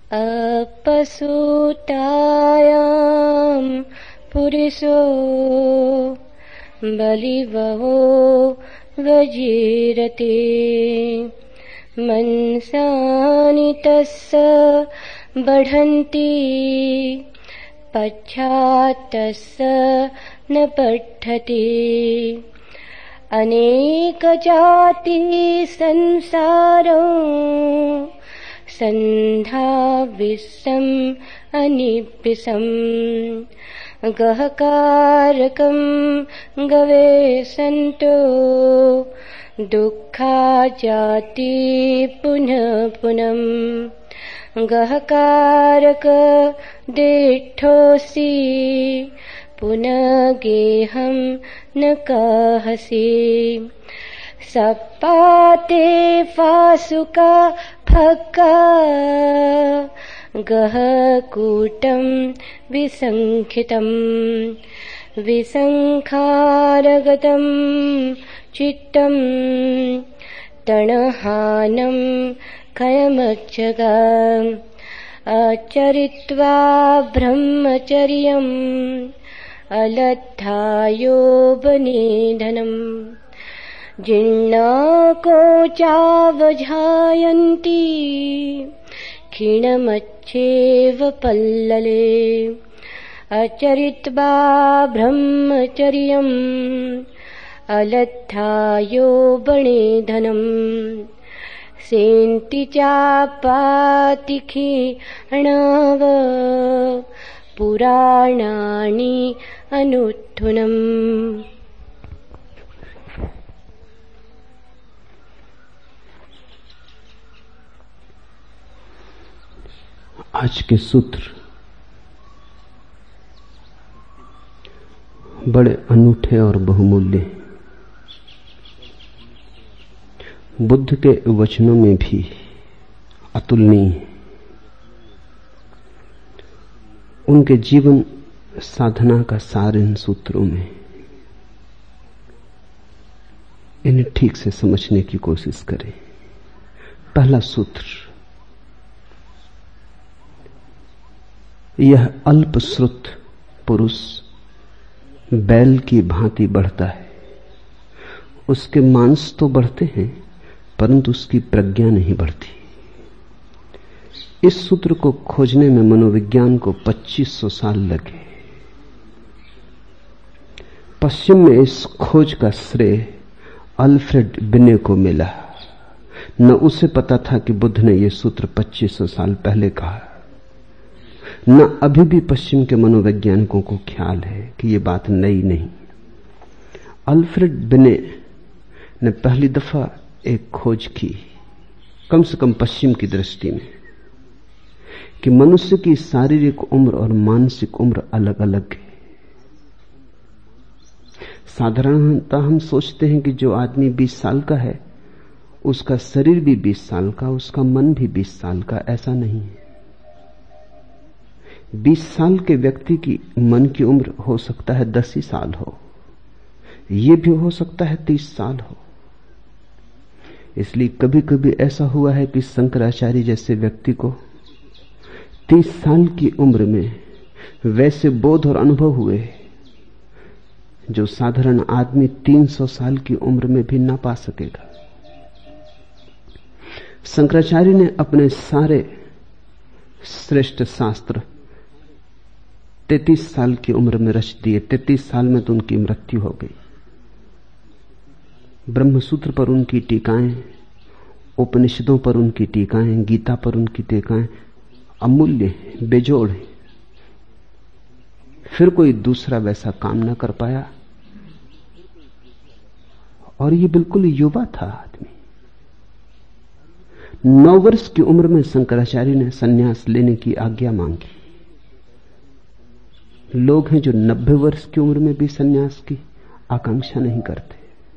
अपसुतायां पुरुषो बलिवहो वजीरते मनसानि तस्य बढ़न्ति पश्चात्तस्य न पठति अनेक जाति संसारो संधा विश्वम् अनिपिसम् गहकारकं गवेषन्तो दुःखा जाति पुनः पुनः गहकारक देठोऽसि पुनः गेहं न कहसि सपाते फासुका फक्का गहकूटं विसङ्खितम् विसङ्खारगतं चित्तम् तणहानं खयमच्चगा आचरित्वा ब्रह्मचर्यम् अलत्थायो बनेधनम् जीर्णाकोचावजायन्ति क्षीणमच्छेव पल्लले आचरित्वा ब्रह्मचर्यम् अलत्थायो बनेधनम् सेन्ति चापातिखिणव पुराणानि अनुत्थुनम्। आज के सूत्र बड़े अनूठे और बहुमूल्य हैं। बुद्ध के वचनों में भी अतुलनीय है। उनके जीवन साधना का सार इन सूत्रों में। इन्हें ठीक से समझने की कोशिश करें। पहला सूत्र, यह अल्पश्रुत पुरुष बैल की भांति बढ़ता है। उसके मांस तो बढ़ते हैं परंतु उसकी प्रज्ञा नहीं बढ़ती। इस सूत्र को खोजने में मनोविज्ञान को 2500 साल लगे। पश्चिम में इस खोज का श्रेय अल्फ्रेड बिने को मिला। न उसे पता था कि बुद्ध ने यह सूत्र 2500 साल पहले कहा, न अभी भी पश्चिम के मनोवैज्ञानिकों को ख्याल है कि यह बात नई नहीं। अल्फ्रेड बिने ने पहली दफा एक खोज की, कम से कम पश्चिम की दृष्टि में, कि मनुष्य की शारीरिक उम्र और मानसिक उम्र अलग अलग है। साधारणतः हम सोचते हैं कि जो आदमी 20 साल का है उसका शरीर भी 20 साल का, उसका मन भी 20 साल का। ऐसा नहीं है। 20 साल के व्यक्ति की मन की उम्र हो सकता है 10 ही साल हो, यह भी हो सकता है 30 साल हो। इसलिए कभी कभी ऐसा हुआ है कि शंकराचार्य जैसे व्यक्ति को 30 साल की उम्र में वैसे बोध और अनुभव हुए जो साधारण आदमी 300 साल की उम्र में भी ना पा सकेगा। शंकराचार्य ने अपने सारे श्रेष्ठ शास्त्र 33 साल की उम्र में रच दिए। 33 साल में तो उनकी मृत्यु हो गई। ब्रह्मसूत्र पर उनकी टीकाएं, उपनिषदों पर उनकी टीकाएं, गीता पर उनकी टीकाएं अमूल्य हैं, बेजोड़ हैं। फिर कोई दूसरा वैसा काम ना कर पाया। और ये बिल्कुल युवा था आदमी। 9 वर्ष की उम्र में शंकराचार्य ने संन्यास लेने की आज्ञा मांगी। लोग हैं जो 90 वर्ष की उम्र में भी संन्यास की आकांक्षा नहीं करते।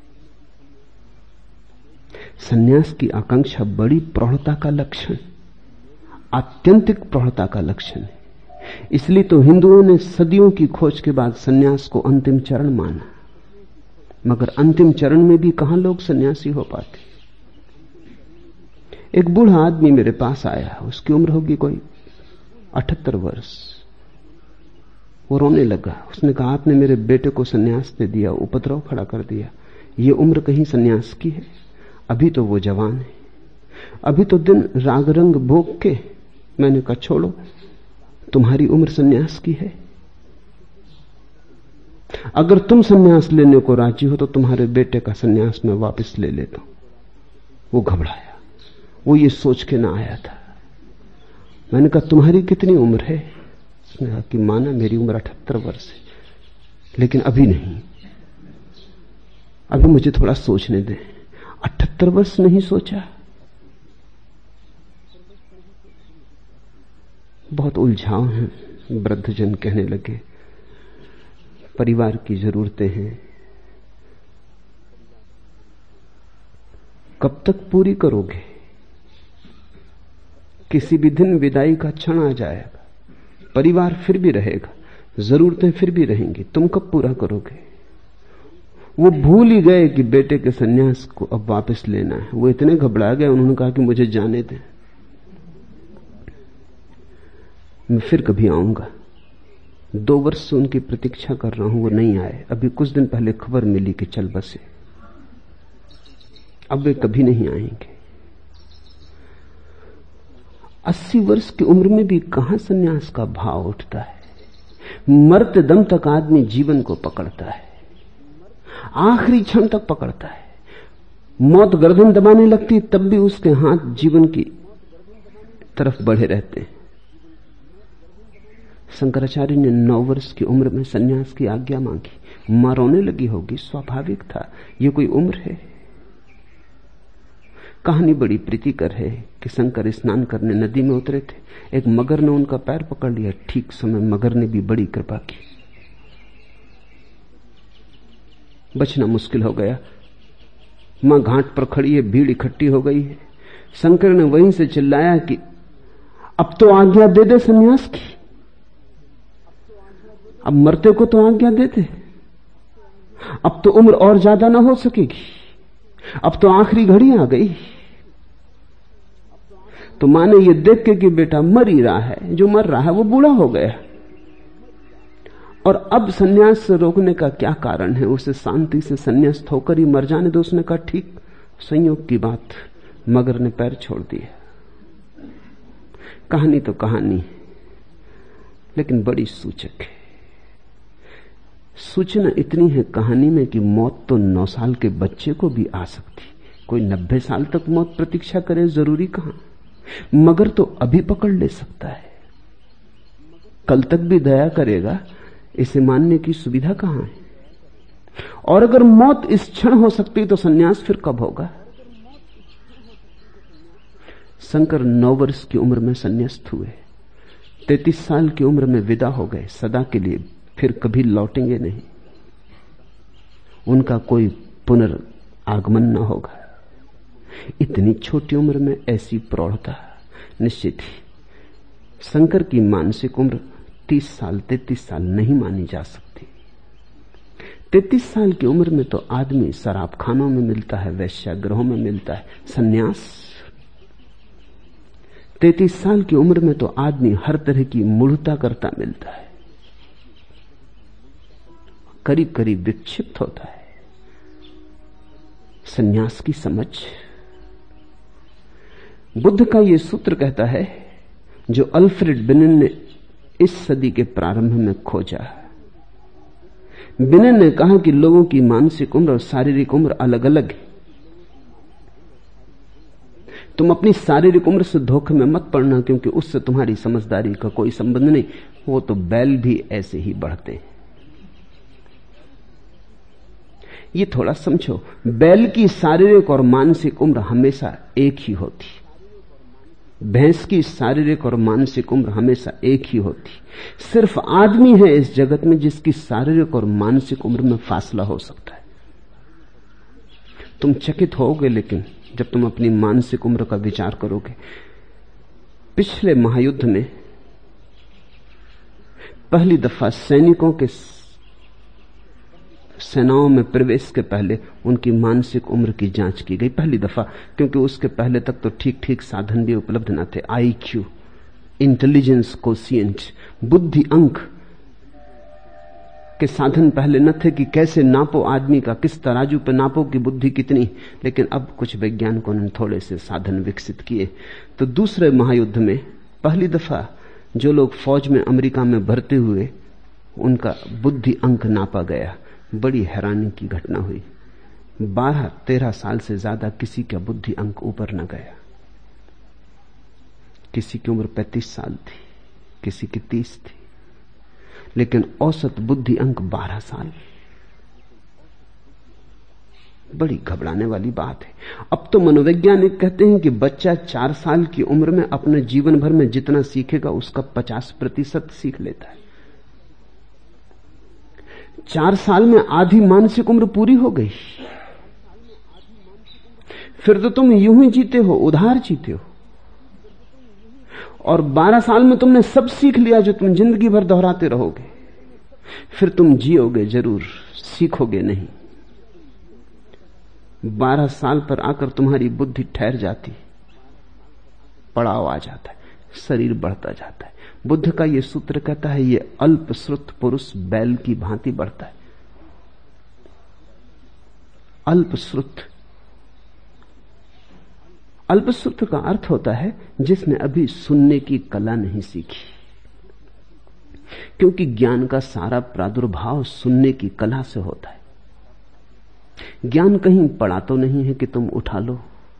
संन्यास की आकांक्षा बड़ी प्रौढ़ता का लक्षण, आत्यंतिक प्रौढ़ता का लक्षण है। इसलिए तो हिंदुओं ने सदियों की खोज के बाद संन्यास को अंतिम चरण माना। मगर अंतिम चरण में भी कहां लोग सन्यासी हो पाते। एक बूढ़ा आदमी मेरे पास आया, उसकी उम्र होगी कोई 78 वर्ष। वो रोने लगा। उसने कहा, आपने मेरे बेटे को सन्यास दे दिया, उपद्रव खड़ा कर दिया। ये उम्र कहीं सन्यास की है? अभी तो वो जवान है, अभी तो दिन राग रंग भोग के। मैंने कहा, छोड़ो, तुम्हारी उम्र सन्यास की है। अगर तुम सन्यास लेने को राजी हो तो तुम्हारे बेटे का सन्यास मैं वापस ले लेता हूं। वो घबराया, वो ये सोच के ना आया था। मैंने कहा, तुम्हारी कितनी उम्र है? उसने कहा कि माना मेरी उम्र 78 वर्ष है, लेकिन अभी नहीं, अभी मुझे थोड़ा सोचने दें। 78 वर्ष नहीं सोचा? बहुत उलझाव है। वृद्धजन कहने लगे, परिवार की जरूरतें हैं, कब तक पूरी करोगे? किसी भी दिन विदाई का क्षण आ जाएगा, परिवार फिर भी रहेगा, जरूरतें फिर भी रहेंगी, तुम कब पूरा करोगे? वो भूल ही गए कि बेटे के सन्यास को अब वापस लेना है। वो इतने घबरा गए, उन्होंने कहा कि मुझे जाने दें, मैं फिर कभी आऊंगा। 2 वर्ष से उनकी प्रतीक्षा कर रहा हूं, वो नहीं आए। अभी कुछ दिन पहले खबर मिली कि चल बसे, अब वे कभी नहीं आएंगे। 80 वर्ष की उम्र में भी कहां सन्यास का भाव उठता है? मरते दम तक आदमी जीवन को पकड़ता है, आखिरी क्षण तक पकड़ता है। मौत गर्दन दबाने लगती तब भी उसके हाथ जीवन की तरफ बढ़े रहते हैं। शंकराचार्य ने 9 वर्ष की उम्र में सन्यास की आज्ञा मांगी। मां रोने लगी होगी, स्वाभाविक था, ये कोई उम्र है? कहानी बड़ी प्रीतिकर है कि शंकर स्नान करने नदी में उतरे थे। एक मगर ने उनका पैर पकड़ लिया। ठीक समय मगर ने भी बड़ी कृपा की, बचना मुश्किल हो गया। मां घाट पर खड़ी है, भीड़ इकट्ठी हो गई है। शंकर ने वहीं से चिल्लाया कि अब तो आज्ञा दे दे सन्यास की, अब मरते को तो आज्ञा दे दे, अब तो उम्र और ज्यादा ना हो सकेगी, अब तो आखिरी घड़ी आ गई। तो मां ने यह देख के कि बेटा मर ही रहा है, जो मर रहा है वो बूढ़ा हो गया, और अब सन्यास से रोकने का क्या कारण है? उसे शांति से सन्यास्त होकर ही मर जाने दो। उसने कहा, ठीक, संयोग की बात। मगर ने पैर छोड़ दिया। कहानी तो कहानी है, लेकिन बड़ी सूचक है। सूचना इतनी है कहानी में कि मौत तो 9 साल के बच्चे को भी आ सकती। कोई 90 साल तक मौत प्रतीक्षा करे, जरूरी कहां? मगर तो अभी पकड़ ले सकता है, कल तक भी दया करेगा, इसे मानने की सुविधा कहां है? और अगर मौत इस क्षण हो सकती तो सन्यास फिर कब होगा? शंकर 9 वर्ष की उम्र में सन्यास्त हुए, 33 साल की उम्र में विदा हो गए सदा के लिए, फिर कभी लौटेंगे नहीं, उनका कोई पुनर्आगमन न होगा। इतनी छोटी उम्र में ऐसी प्रौढ़ता निश्चित ही। शंकर की मानसिक उम्र 30 साल 33 साल नहीं मानी जा सकती। 33 साल की उम्र में तो आदमी शराबखानों में मिलता है, वैश्यागृहों में मिलता है। सन्यास 33 साल की उम्र में तो आदमी हर तरह की मूढ़ता करता मिलता है, करीब करीब विक्षिप्त होता है। सन्यास की समझ, बुद्ध का यह सूत्र कहता है जो अल्फ्रेड बिनेन ने इस सदी के प्रारंभ में खोजा। बिनेन ने कहा कि लोगों की मानसिक उम्र और शारीरिक उम्र अलग अलग है। तुम अपनी शारीरिक उम्र से धोखे में मत पड़ना, क्योंकि उससे तुम्हारी समझदारी का कोई संबंध नहीं। वो तो बैल भी ऐसे ही बढ़ते हैं। ये थोड़ा समझो, बैल की शारीरिक और मानसिक उम्र हमेशा एक ही होती, भैंस की शारीरिक और मानसिक उम्र हमेशा एक ही होती। सिर्फ आदमी है इस जगत में जिसकी शारीरिक और मानसिक उम्र में फासला हो सकता है। तुम चकित होगे लेकिन जब तुम अपनी मानसिक उम्र का विचार करोगे। पिछले महायुद्ध में पहली दफा सैनिकों के सेनाओं में प्रवेश के पहले उनकी मानसिक उम्र की जांच की गई, पहली दफा, क्योंकि उसके पहले तक तो ठीक ठीक साधन भी उपलब्ध न थे। आईक्यू इंटेलिजेंस कोशिएंट, बुद्धि अंक के साधन पहले न थे कि कैसे नापो आदमी का, किस तराजू पे नापो कि बुद्धि कितनी। लेकिन अब कुछ वैज्ञानिकों ने थोड़े से साधन विकसित किए। तो दूसरे महायुद्ध में पहली दफा जो लोग फौज में अमेरिका में भर्ती हुए उनका बुद्धि अंक नापा गया। बड़ी हैरानी की घटना हुई। 12-13 साल से ज्यादा किसी का बुद्धि अंक ऊपर न गया। किसी की उम्र 35 साल थी, किसी की 30 थी, लेकिन औसत बुद्धि अंक 12 साल। बड़ी घबराने वाली बात है। अब तो मनोवैज्ञानिक कहते हैं कि बच्चा 4 साल की उम्र में अपने जीवन भर में जितना सीखेगा उसका 50% सीख लेता है। 4 साल में आधी मानसिक उम्र पूरी हो गई। फिर तो तुम यूं ही जीते हो, उधार जीते हो। और 12 साल में तुमने सब सीख लिया जो तुम जिंदगी भर दोहराते रहोगे। फिर तुम जियोगे जरूर, सीखोगे नहीं। 12 साल पर आकर तुम्हारी बुद्धि ठहर जाती, पड़ाव आ जाता है, शरीर बढ़ता जाता है। बुद्ध का यह सूत्र कहता है ये अल्पश्रुत पुरुष बैल की भांति बढ़ता है। अल्पश्रुत, अल्पश्रुत का अर्थ होता है जिसने अभी सुनने की कला नहीं सीखी, क्योंकि ज्ञान का सारा प्रादुर्भाव सुनने की कला से होता है। ज्ञान कहीं पड़ा तो नहीं है कि तुम उठा लो।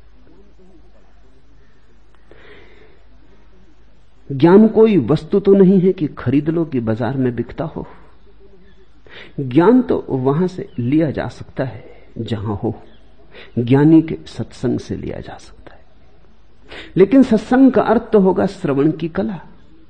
ज्ञान कोई वस्तु तो नहीं है कि खरीद लो कि बाजार में बिकता हो। ज्ञान तो वहां से लिया जा सकता है जहां हो। ज्ञानी के सत्संग से लिया जा सकता है, लेकिन सत्संग का अर्थ तो होगा श्रवण की कला।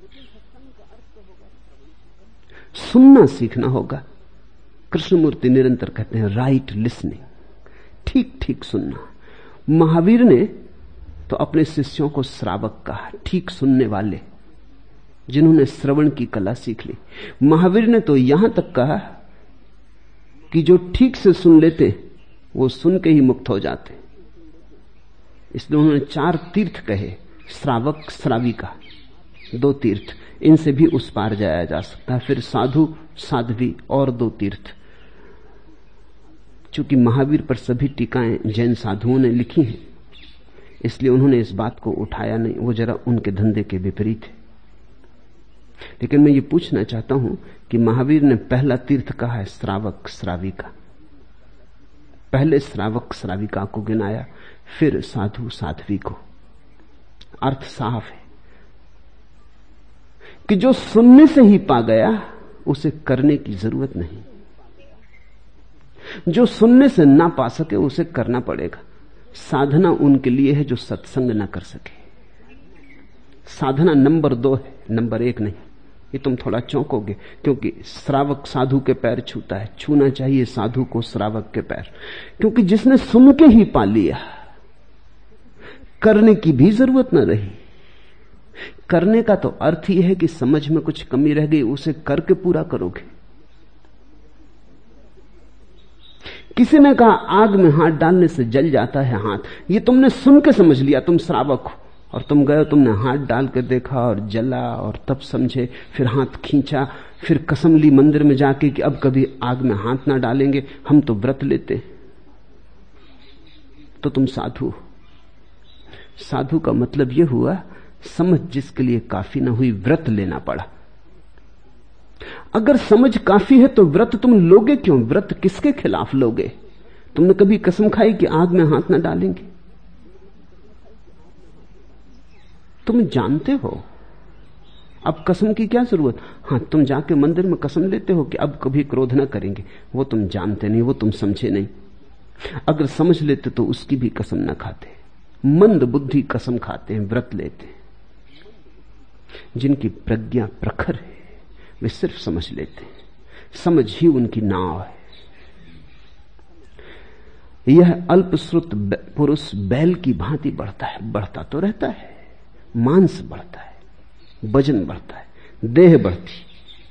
सुनना सीखना होगा। कृष्णमूर्ति निरंतर कहते हैं राइट लिसनिंग, ठीक ठीक सुनना। महावीर ने तो अपने शिष्यों को श्रावक कहा, ठीक सुनने वाले, जिन्होंने श्रवण की कला सीख ली। महावीर ने तो यहां तक कहा कि जो ठीक से सुन लेते वो सुन के ही मुक्त हो जाते। इसलिए उन्होंने 4 तीर्थ कहे, श्रावक, श्राविका, 2 तीर्थ, इनसे भी उस पार जाया जा सकता है। फिर साधु, साध्वी और 2 तीर्थ। चूंकि महावीर पर सभी टीकाएं जैन साधुओं ने लिखी हैं, इसलिए उन्होंने इस बात को उठाया नहीं, वो जरा उनके धंधे के विपरीत है। लेकिन मैं ये पूछना चाहता हूं कि महावीर ने पहला तीर्थ कहा है श्रावक, श्राविका। पहले श्रावक श्राविका को गिनाया, फिर साधु साध्वी को। अर्थ साफ है कि जो सुनने से ही पा गया उसे करने की जरूरत नहीं। जो सुनने से ना पा सके उसे करना पड़ेगा। साधना उनके लिए है जो सत्संग ना कर सके। साधना नंबर 2 है, नंबर 1 नहीं। ये तुम थोड़ा चौंकोगे, क्योंकि श्रावक साधु के पैर छूता है। छूना चाहिए साधु को श्रावक के पैर, क्योंकि जिसने सुन के ही पा लिया, करने की भी जरूरत न रही। करने का तो अर्थ ही है कि समझ में कुछ कमी रह गई, उसे करके पूरा करोगे। किसी ने कहा आग में हाथ डालने से जल जाता है हाथ। ये तुमने सुन के समझ लिया, तुम श्रावक हो, और तुम गए, तुमने हाथ डाल के देखा और जला, और तब समझे, फिर हाथ खींचा, फिर कसम ली मंदिर में जाके कि अब कभी आग में हाथ ना डालेंगे, हम तो व्रत लेते। तो तुम साधु हो। साधु का मतलब यह हुआ समझ जिसके लिए काफी ना हुई, व्रत लेना पड़ा। अगर समझ काफी है तो व्रत तुम लोगे क्यों? व्रत किसके खिलाफ लोगे? तुमने कभी कसम खाई कि आग में हाथ ना डालेंगे? तुम जानते हो, अब कसम की क्या जरूरत? हां, तुम जाके मंदिर में कसम लेते हो कि अब कभी क्रोध ना करेंगे, वो तुम जानते नहीं, वो तुम समझे नहीं। अगर समझ लेते तो उसकी भी कसम ना खाते। मंद बुद्धि कसम खाते हैं, व्रत लेते हैं। जिनकी प्रज्ञा प्रखर है वे सिर्फ समझ लेते हैं, समझ ही उनकी नाव है। यह अल्पश्रुत पुरुष बैल की भांति बढ़ता है, बढ़ता तो रहता है, मांस बढ़ता है, वजन बढ़ता है, देह बढ़ती,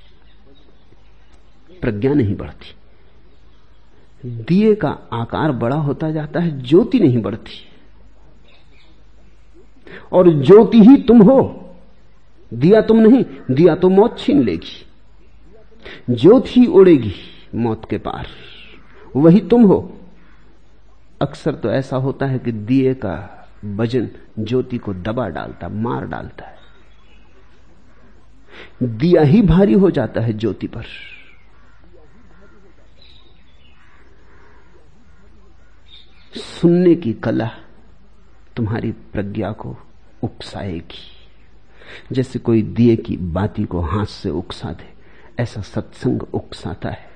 प्रज्ञा नहीं बढ़ती। दिए का आकार बड़ा होता जाता है, ज्योति नहीं बढ़ती। और ज्योति ही तुम हो। दिया तुम नहीं, दिया तो मौत छीन लेगी। ज्योति ही उड़ेगी मौत के पार, वही तुम हो। अक्सर तो ऐसा होता है कि दिए का वजन ज्योति को दबा डालता, मार डालता है। दिया ही भारी हो जाता है ज्योति पर। सुनने की कला तुम्हारी प्रज्ञा को उकसाएगी, जैसे कोई दिए की बाती को हाथ से उकसा दे, ऐसा सत्संग उकसाता है।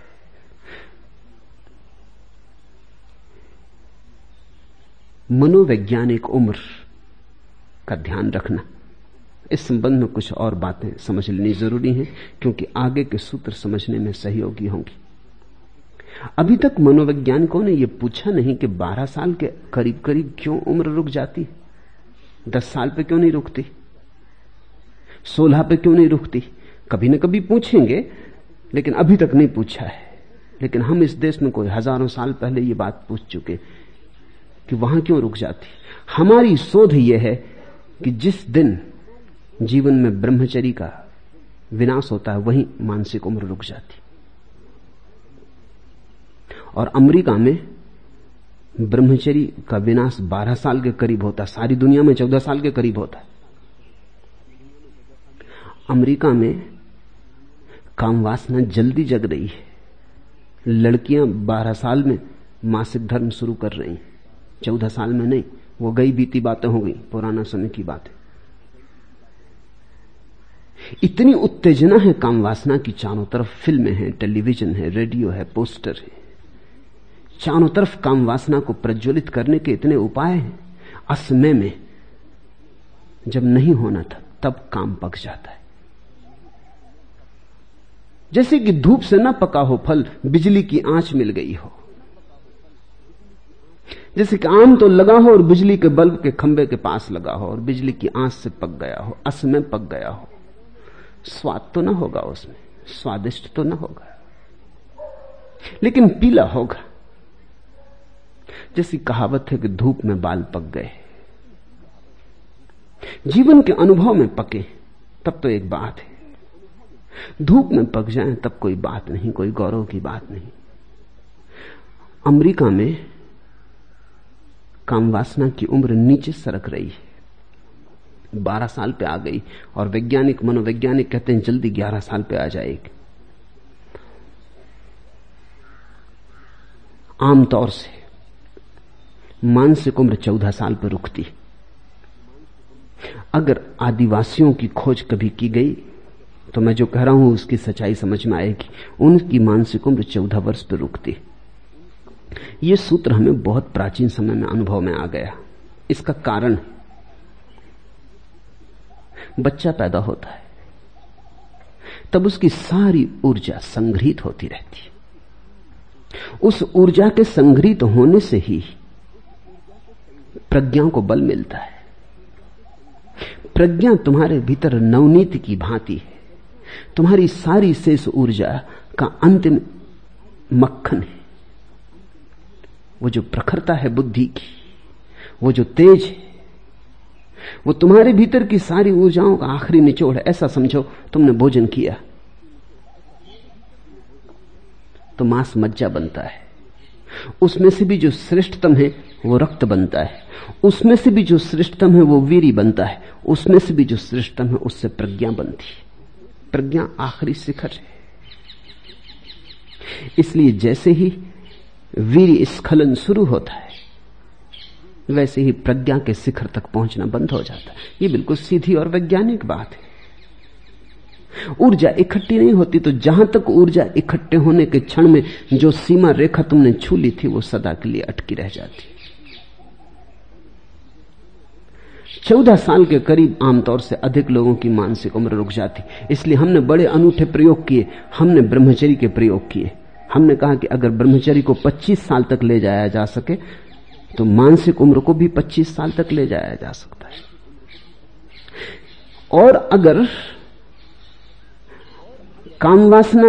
मनोवैज्ञानिक उम्र का ध्यान रखना। इस संबंध में कुछ और बातें समझ लेनी जरूरी हैं, क्योंकि आगे के सूत्र समझने में सहयोगी होंगी। अभी तक मनोवैज्ञानिकों ने यह पूछा नहीं कि 12 साल के करीब करीब क्यों उम्र रुक जाती, 10 साल पे क्यों नहीं रुकती, 16 पे क्यों नहीं रुकती। कभी न कभी पूछेंगे, लेकिन अभी तक नहीं पूछा है। लेकिन हम इस देश में कोई हजारों साल पहले ये बात पूछ चुके कि वहां क्यों रुक जाती। हमारी शोध यह है कि जिस दिन जीवन में ब्रह्मचर्य का विनाश होता है, वहीं मानसिक उम्र रुक जाती। और अमेरिका में ब्रह्मचर्य का विनाश 12 साल के करीब होता है, सारी दुनिया में 14 साल के करीब होता है। अमेरिका में काम वासना जल्दी जग रही है। लड़कियां 12 साल में मासिक धर्म शुरू कर रही हैं, 14 साल में नहीं। वो गई बीती बातें हो गई, पुराना समय की बातें। इतनी उत्तेजना है काम वासना की, चारों तरफ फिल्में हैं, टेलीविजन है, रेडियो है, पोस्टर है, चारों तरफ काम वासना को प्रज्वलित करने के इतने उपाय हैं। असमय में जब नहीं होना था तब काम पक जाता है। जैसे कि धूप से न पका हो फल, बिजली की आंच मिल गई हो। जैसे कि आम तो लगा हो और बिजली के बल्ब के खंभे के पास लगा हो और बिजली की आंच से पक गया हो, असमय पक गया हो। स्वाद तो ना होगा उसमें, स्वादिष्ट तो ना होगा, लेकिन पीला होगा। जैसी कहावत है कि धूप में बाल पक गए। जीवन के अनुभव में पके तब तो एक बात है, धूप में पक जाएं तब कोई बात नहीं, कोई गौरव की बात नहीं। अमेरिका में काम वासना की उम्र नीचे सरक रही है, 12 साल पे आ गई, और वैज्ञानिक मनोवैज्ञानिक कहते हैं जल्दी 11 साल पे आ जाएगी। आमतौर से मानसिक उम्र 14 साल पर रुकती। अगर आदिवासियों की खोज कभी की गई तो मैं जो कह रहा हूं उसकी सच्चाई समझ में आएगी। उनकी मानसिक उम्र 14 वर्ष पर रुकती। यह सूत्र हमें बहुत प्राचीन समय में अनुभव में आ गया। इसका कारण, बच्चा पैदा होता है तब उसकी सारी ऊर्जा संग्रहित होती रहती। उस ऊर्जा के संग्रहित होने से ही प्रज्ञा को बल मिलता है। प्रज्ञा तुम्हारे भीतर नवनीत की भांति है। तुम्हारी सारी शेष ऊर्जा का अंतिम मक्खन है। वो जो प्रखरता है बुद्धि की, वो जो तेज है, वो तुम्हारे भीतर की सारी ऊर्जाओं का आखिरी निचोड़ है। ऐसा समझो तुमने भोजन किया तो मांस मज्जा बनता है, उसमें से भी जो श्रेष्ठतम है वो रक्त बनता है, उसमें से भी जो श्रेष्ठतम है वो वीर्य बनता है, उसमें से भी जो श्रेष्ठतम है उससे प्रज्ञा बनती है। प्रज्ञा आखिरी शिखर है। इसलिए जैसे ही वीर्य स्खलन शुरू होता है वैसे ही प्रज्ञा के शिखर तक पहुंचना बंद हो जाता है। ये बिल्कुल सीधी और वैज्ञानिक बात है। ऊर्जा इकट्ठी नहीं होती तो जहां तक ऊर्जा इकट्ठे होने के क्षण में जो सीमा रेखा तुमने छू ली थी वो सदा के लिए अटकी रह जाती। 14 साल के करीब आमतौर से अधिक लोगों की मानसिक उम्र रुक जाती। इसलिए हमने बड़े अनूठे प्रयोग किए। हमने ब्रह्मचर्य के प्रयोग किए। हमने कहा कि अगर ब्रह्मचर्य को 25 साल तक ले जाया जा सके तो मानसिक उम्र को भी 25 साल तक ले जाया जा सकता है। और अगर काम वासना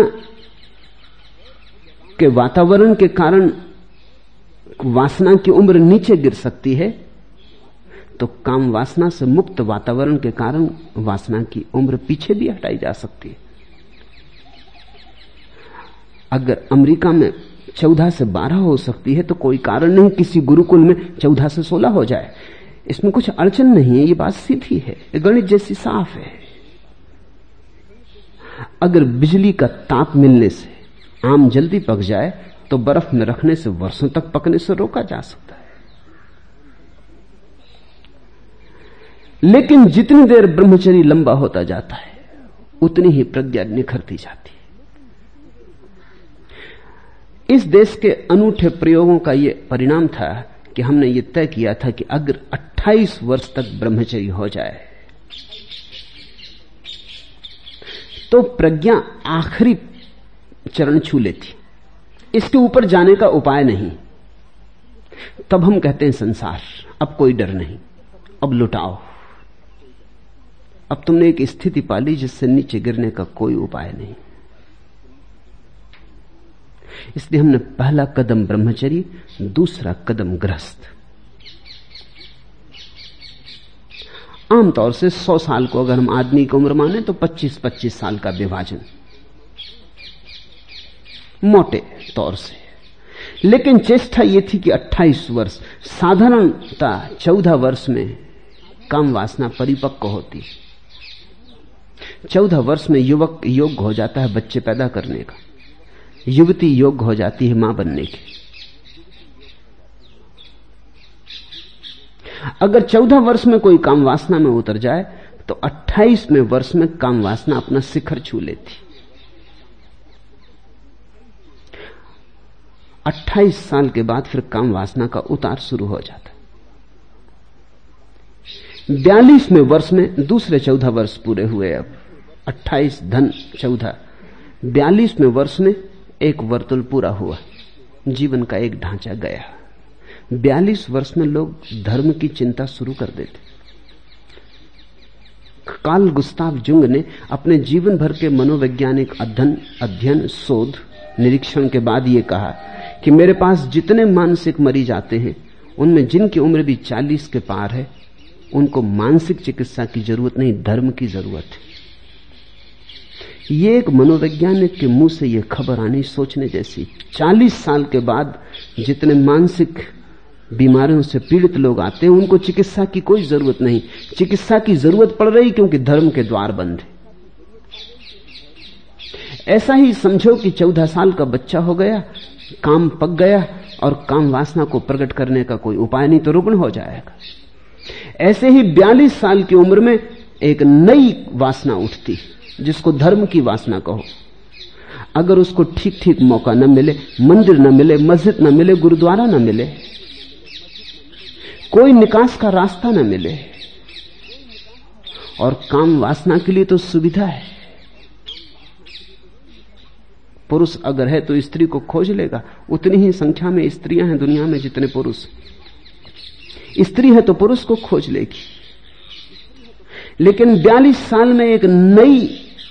के वातावरण के कारण वासना की उम्र नीचे गिर सकती है तो काम वासना से मुक्त वातावरण के कारण वासना की उम्र पीछे भी हटाई जा सकती है। अगर अमेरिका में 14 से 12 हो सकती है तो कोई कारण नहीं किसी गुरुकुल में 14 से 16 हो जाए। इसमें कुछ अड़चन नहीं है, ये बात सीधी है, गणित जैसी साफ है। अगर बिजली का ताप मिलने से आम जल्दी पक जाए तो बर्फ में रखने से वर्षों तक पकने से रोका जा सकता है। लेकिन जितनी देर ब्रह्मचर्य लंबा होता जाता है उतनी ही प्रज्ञा निखरती जाती है। इस देश के अनूठे प्रयोगों का यह परिणाम था कि हमने यह तय किया था कि अगर 28 वर्ष तक ब्रह्मचर्य हो जाए तो प्रज्ञा आखिरी चरण छू लेती, इसके ऊपर जाने का उपाय नहीं। तब हम कहते हैं संसार, अब कोई डर नहीं, अब लुटाओ। अब तुमने एक स्थिति पाली जिससे नीचे गिरने का कोई उपाय नहीं। इसलिए हमने पहला कदम ब्रह्मचर्य, दूसरा कदम गृहस्थ। आमतौर से 100 साल को अगर हम आदमी की उम्र माने तो 25-25 साल का विभाजन मोटे तौर से। लेकिन चेष्टा यह थी कि 28 वर्ष, साधारणतः 14 वर्ष में काम वासना परिपक्व होती। 14 वर्ष में युवक योग्य हो जाता है बच्चे पैदा करने का, युवती योग्य हो जाती है मां बनने की। अगर 14 वर्ष में कोई काम वासना में उतर जाए तो 28वें वर्ष में काम वासना अपना शिखर छू लेती। 28 साल के बाद फिर काम वासना का उतार शुरू हो जाता। 42वें वर्ष में दूसरे 14 वर्ष पूरे हुए। अब 28 धन 14, 42वें वर्ष में एक वर्तुल पूरा हुआ, जीवन का एक ढांचा गया। 42 वर्ष में लोग धर्म की चिंता शुरू कर देते। कार्ल गुस्ताव जुंग ने अपने जीवन भर के मनोवैज्ञानिक अध्ययन, शोध, निरीक्षण के बाद यह कहा कि मेरे पास जितने मानसिक मरीज आते हैं उनमें जिनकी उम्र भी 40 के पार है उनको मानसिक चिकित्सा की जरूरत नहीं, धर्म की जरूरत है। ये एक मनोवैज्ञानिक के मुंह से यह खबर आनी सोचने जैसी। 40 साल के बाद जितने मानसिक बीमारियों से पीड़ित लोग आते हैं उनको चिकित्सा की कोई जरूरत नहीं, चिकित्सा की जरूरत पड़ रही क्योंकि धर्म के द्वार बंद है। ऐसा ही समझो कि 14 साल का बच्चा हो गया, काम पक गया और काम वासना को प्रकट करने का कोई उपाय नहीं तो रुग्ण हो जाएगा। ऐसे ही 42 साल की उम्र में एक नई वासना उठती जिसको धर्म की वासना कहो। अगर उसको ठीक ठीक मौका न मिले, मंदिर न मिले, मस्जिद न मिले, गुरुद्वारा न मिले, कोई निकास का रास्ता न मिले, और काम वासना के लिए तो सुविधा है। पुरुष अगर है तो स्त्री को खोज लेगा, उतनी ही संख्या में स्त्रियां हैं दुनिया में जितने पुरुष। स्त्री है तो पुरुष को खोज लेगी। लेकिन 42 साल में एक नई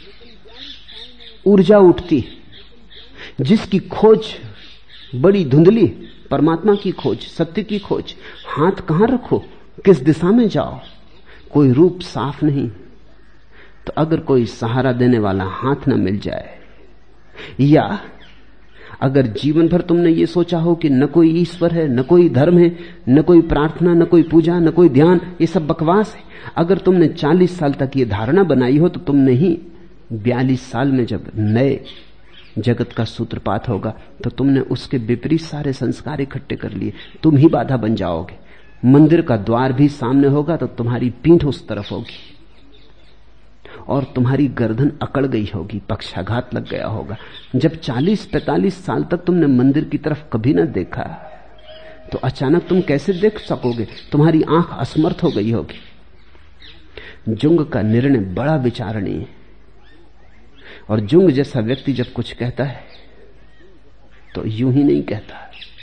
ऊर्जा उठती जिसकी खोज बड़ी धुंधली, परमात्मा की खोज, सत्य की खोज। हाथ कहां रखो, किस दिशा में जाओ, कोई रूप साफ नहीं। तो अगर कोई सहारा देने वाला हाथ न मिल जाए, या अगर जीवन भर तुमने ये सोचा हो कि न कोई ईश्वर है, न कोई धर्म है, न कोई प्रार्थना, न कोई पूजा, न कोई ध्यान, ये सब बकवास है, अगर तुमने 40 साल तक ये धारणा बनाई हो तो तुमने ही 42 साल में जब नए जगत का सूत्रपात होगा तो तुमने उसके विपरीत सारे संस्कार इकट्ठे कर लिए, तुम ही बाधा बन जाओगे। मंदिर का द्वार भी सामने होगा तो तुम्हारी पीठ उस तरफ होगी और तुम्हारी गर्दन अकड़ गई होगी, पक्षाघात लग गया होगा। जब 40-45 साल तक तुमने मंदिर की तरफ कभी न देखा तो अचानक तुम कैसे देख सकोगे? तुम्हारी आंख असमर्थ हो गई होगी। जुंग का निर्णय बड़ा विचारणीय है, और जुंग जैसा व्यक्ति जब कुछ कहता है तो यूं ही नहीं कहता।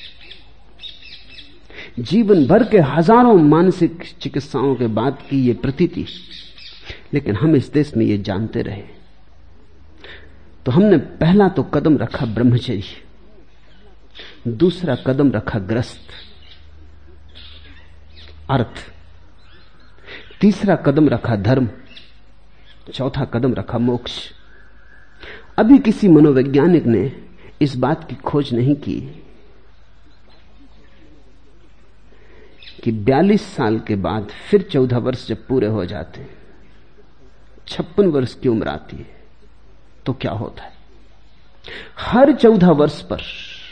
जीवन भर के हजारों मानसिक चिकित्साओं के बाद की ये प्रतीति, लेकिन हम इस देश में ये जानते रहे। तो हमने पहला तो कदम रखा ब्रह्मचर्य, दूसरा कदम रखा ग्रस्त, अर्थ। तीसरा कदम रखा धर्म, चौथा कदम रखा मोक्ष। अभी किसी मनोवैज्ञानिक ने इस बात की खोज नहीं की कि 42 साल के बाद फिर 14 वर्ष जब पूरे हो जाते, 56 वर्ष की उम्र आती है, तो क्या होता है। हर 14 वर्ष पर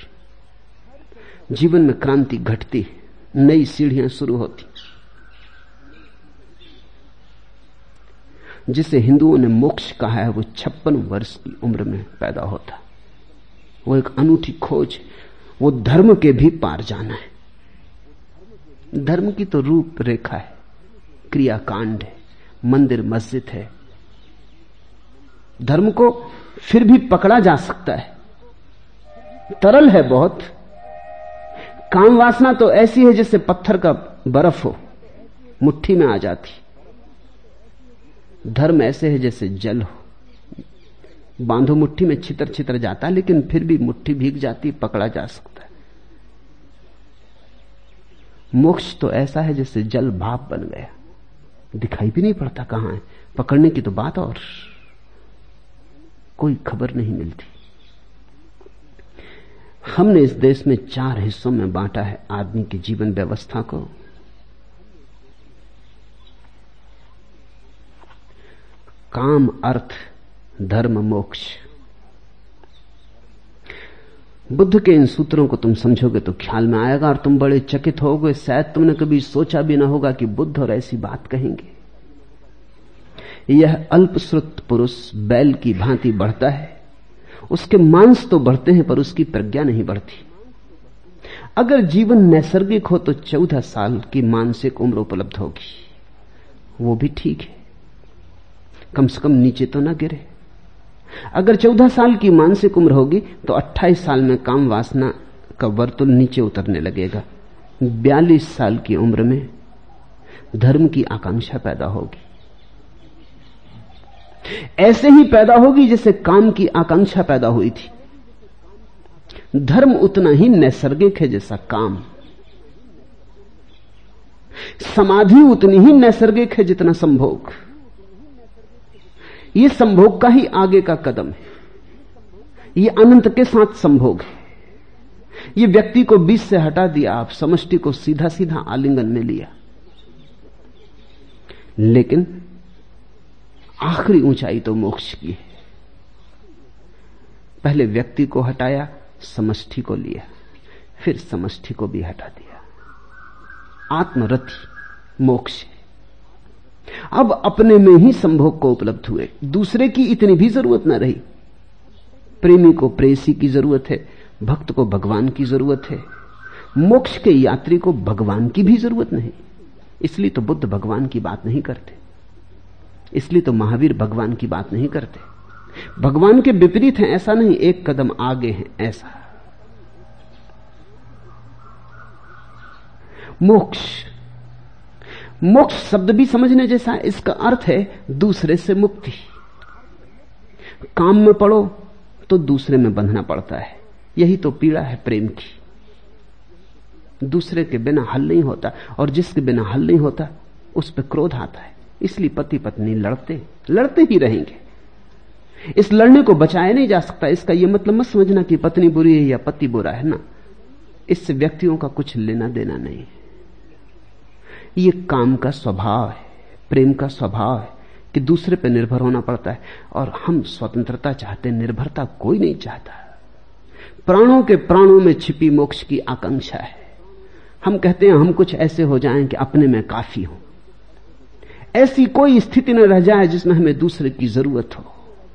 जीवन में क्रांति घटती, नई सीढ़ियां शुरू होती। जिसे हिंदुओं ने मोक्ष कहा है, वो 56 वर्ष की उम्र में पैदा होता। वो एक अनूठी खोज, वो धर्म के भी पार जाना है। धर्म की तो रूप रेखा है, क्रियाकांड है, मंदिर मस्जिद है। धर्म को फिर भी पकड़ा जा सकता है, तरल है बहुत। काम वासना तो ऐसी है जैसे पत्थर का बर्फ हो, मुट्ठी में आ जाती। धर्म ऐसे है जैसे जल हो, बांधो मुट्ठी में छितर छितर जाता, लेकिन फिर भी मुट्ठी भीग जाती, पकड़ा जा सकता है। मोक्ष तो ऐसा है जैसे जल भाप बन गया, दिखाई भी नहीं पड़ता कहां है, पकड़ने की तो बात और कोई खबर नहीं मिलती। हमने इस देश में 4 हिस्सों में बांटा है आदमी की जीवन व्यवस्था को। काम, अर्थ, धर्म, मोक्ष। बुद्ध के इन सूत्रों को तुम समझोगे तो ख्याल में आएगा और तुम बड़े चकित होगे। शायद तुमने कभी सोचा भी ना होगा कि बुद्ध और ऐसी बात कहेंगे। यह अल्पश्रुत पुरुष बैल की भांति बढ़ता है, उसके मांस तो बढ़ते हैं पर उसकी प्रज्ञा नहीं बढ़ती। अगर जीवन नैसर्गिक हो तो 14 साल की मानसिक उम्र उपलब्ध होगी, वो भी ठीक है, कम से कम नीचे तो ना गिरे। अगर 14 साल की मानसिक उम्र होगी तो 28 साल में काम वासना का वर्तुल नीचे उतरने लगेगा। 42 साल की उम्र में धर्म की आकांक्षा पैदा होगी, ऐसे ही पैदा होगी जैसे काम की आकांक्षा पैदा हुई थी। धर्म उतना ही नैसर्गिक है जैसा काम, समाधि उतनी ही नैसर्गिक है जितना संभोग। यह संभोग का ही आगे का कदम है, यह अनंत के साथ संभोग है। यह व्यक्ति को बीच से हटा दिया, आप समष्टि को सीधा सीधा आलिंगन में लिया, लेकिन आखिरी ऊंचाई तो मोक्ष की है। पहले व्यक्ति को हटाया, समष्टि को लिया, फिर समष्टि को भी हटा दिया। आत्मरति मोक्ष है। अब अपने में ही संभोग को उपलब्ध हुए, दूसरे की इतनी भी जरूरत न रही। प्रेमी को प्रेयसी की जरूरत है, भक्त को भगवान की जरूरत है, मोक्ष के यात्री को भगवान की भी जरूरत नहीं। इसलिए तो बुद्ध भगवान की बात नहीं करते, इसलिए तो महावीर भगवान की बात नहीं करते। भगवान के विपरीत हैं ऐसा नहीं, एक कदम आगे हैं ऐसा। मोक्ष, मोक्ष शब्द भी समझने जैसा है। इसका अर्थ है दूसरे से मुक्ति। काम में पड़ो तो दूसरे में बंधना पड़ता है, यही तो पीड़ा है प्रेम की। दूसरे के बिना हल नहीं होता, और जिसके बिना हल नहीं होता उस पर क्रोध आता है। इसलिए पति पत्नी लड़ते ही रहेंगे। इस लड़ने को बचाया नहीं जा सकता। इसका यह मतलब मत समझना कि पत्नी बुरी है या पति बुरा है ना, इससे व्यक्तियों का कुछ लेना देना नहीं है। यह काम का स्वभाव है, प्रेम का स्वभाव है कि दूसरे पर निर्भर होना पड़ता है। और हम स्वतंत्रता चाहते, निर्भरता कोई नहीं चाहता। प्राणों के प्राणों में छिपी मोक्ष की आकांक्षा है। हम कहते हैं हम कुछ ऐसे हो जाएं कि अपने में काफी हो। ऐसी कोई स्थिति न रह जाए जिसमें हमें दूसरे की जरूरत हो।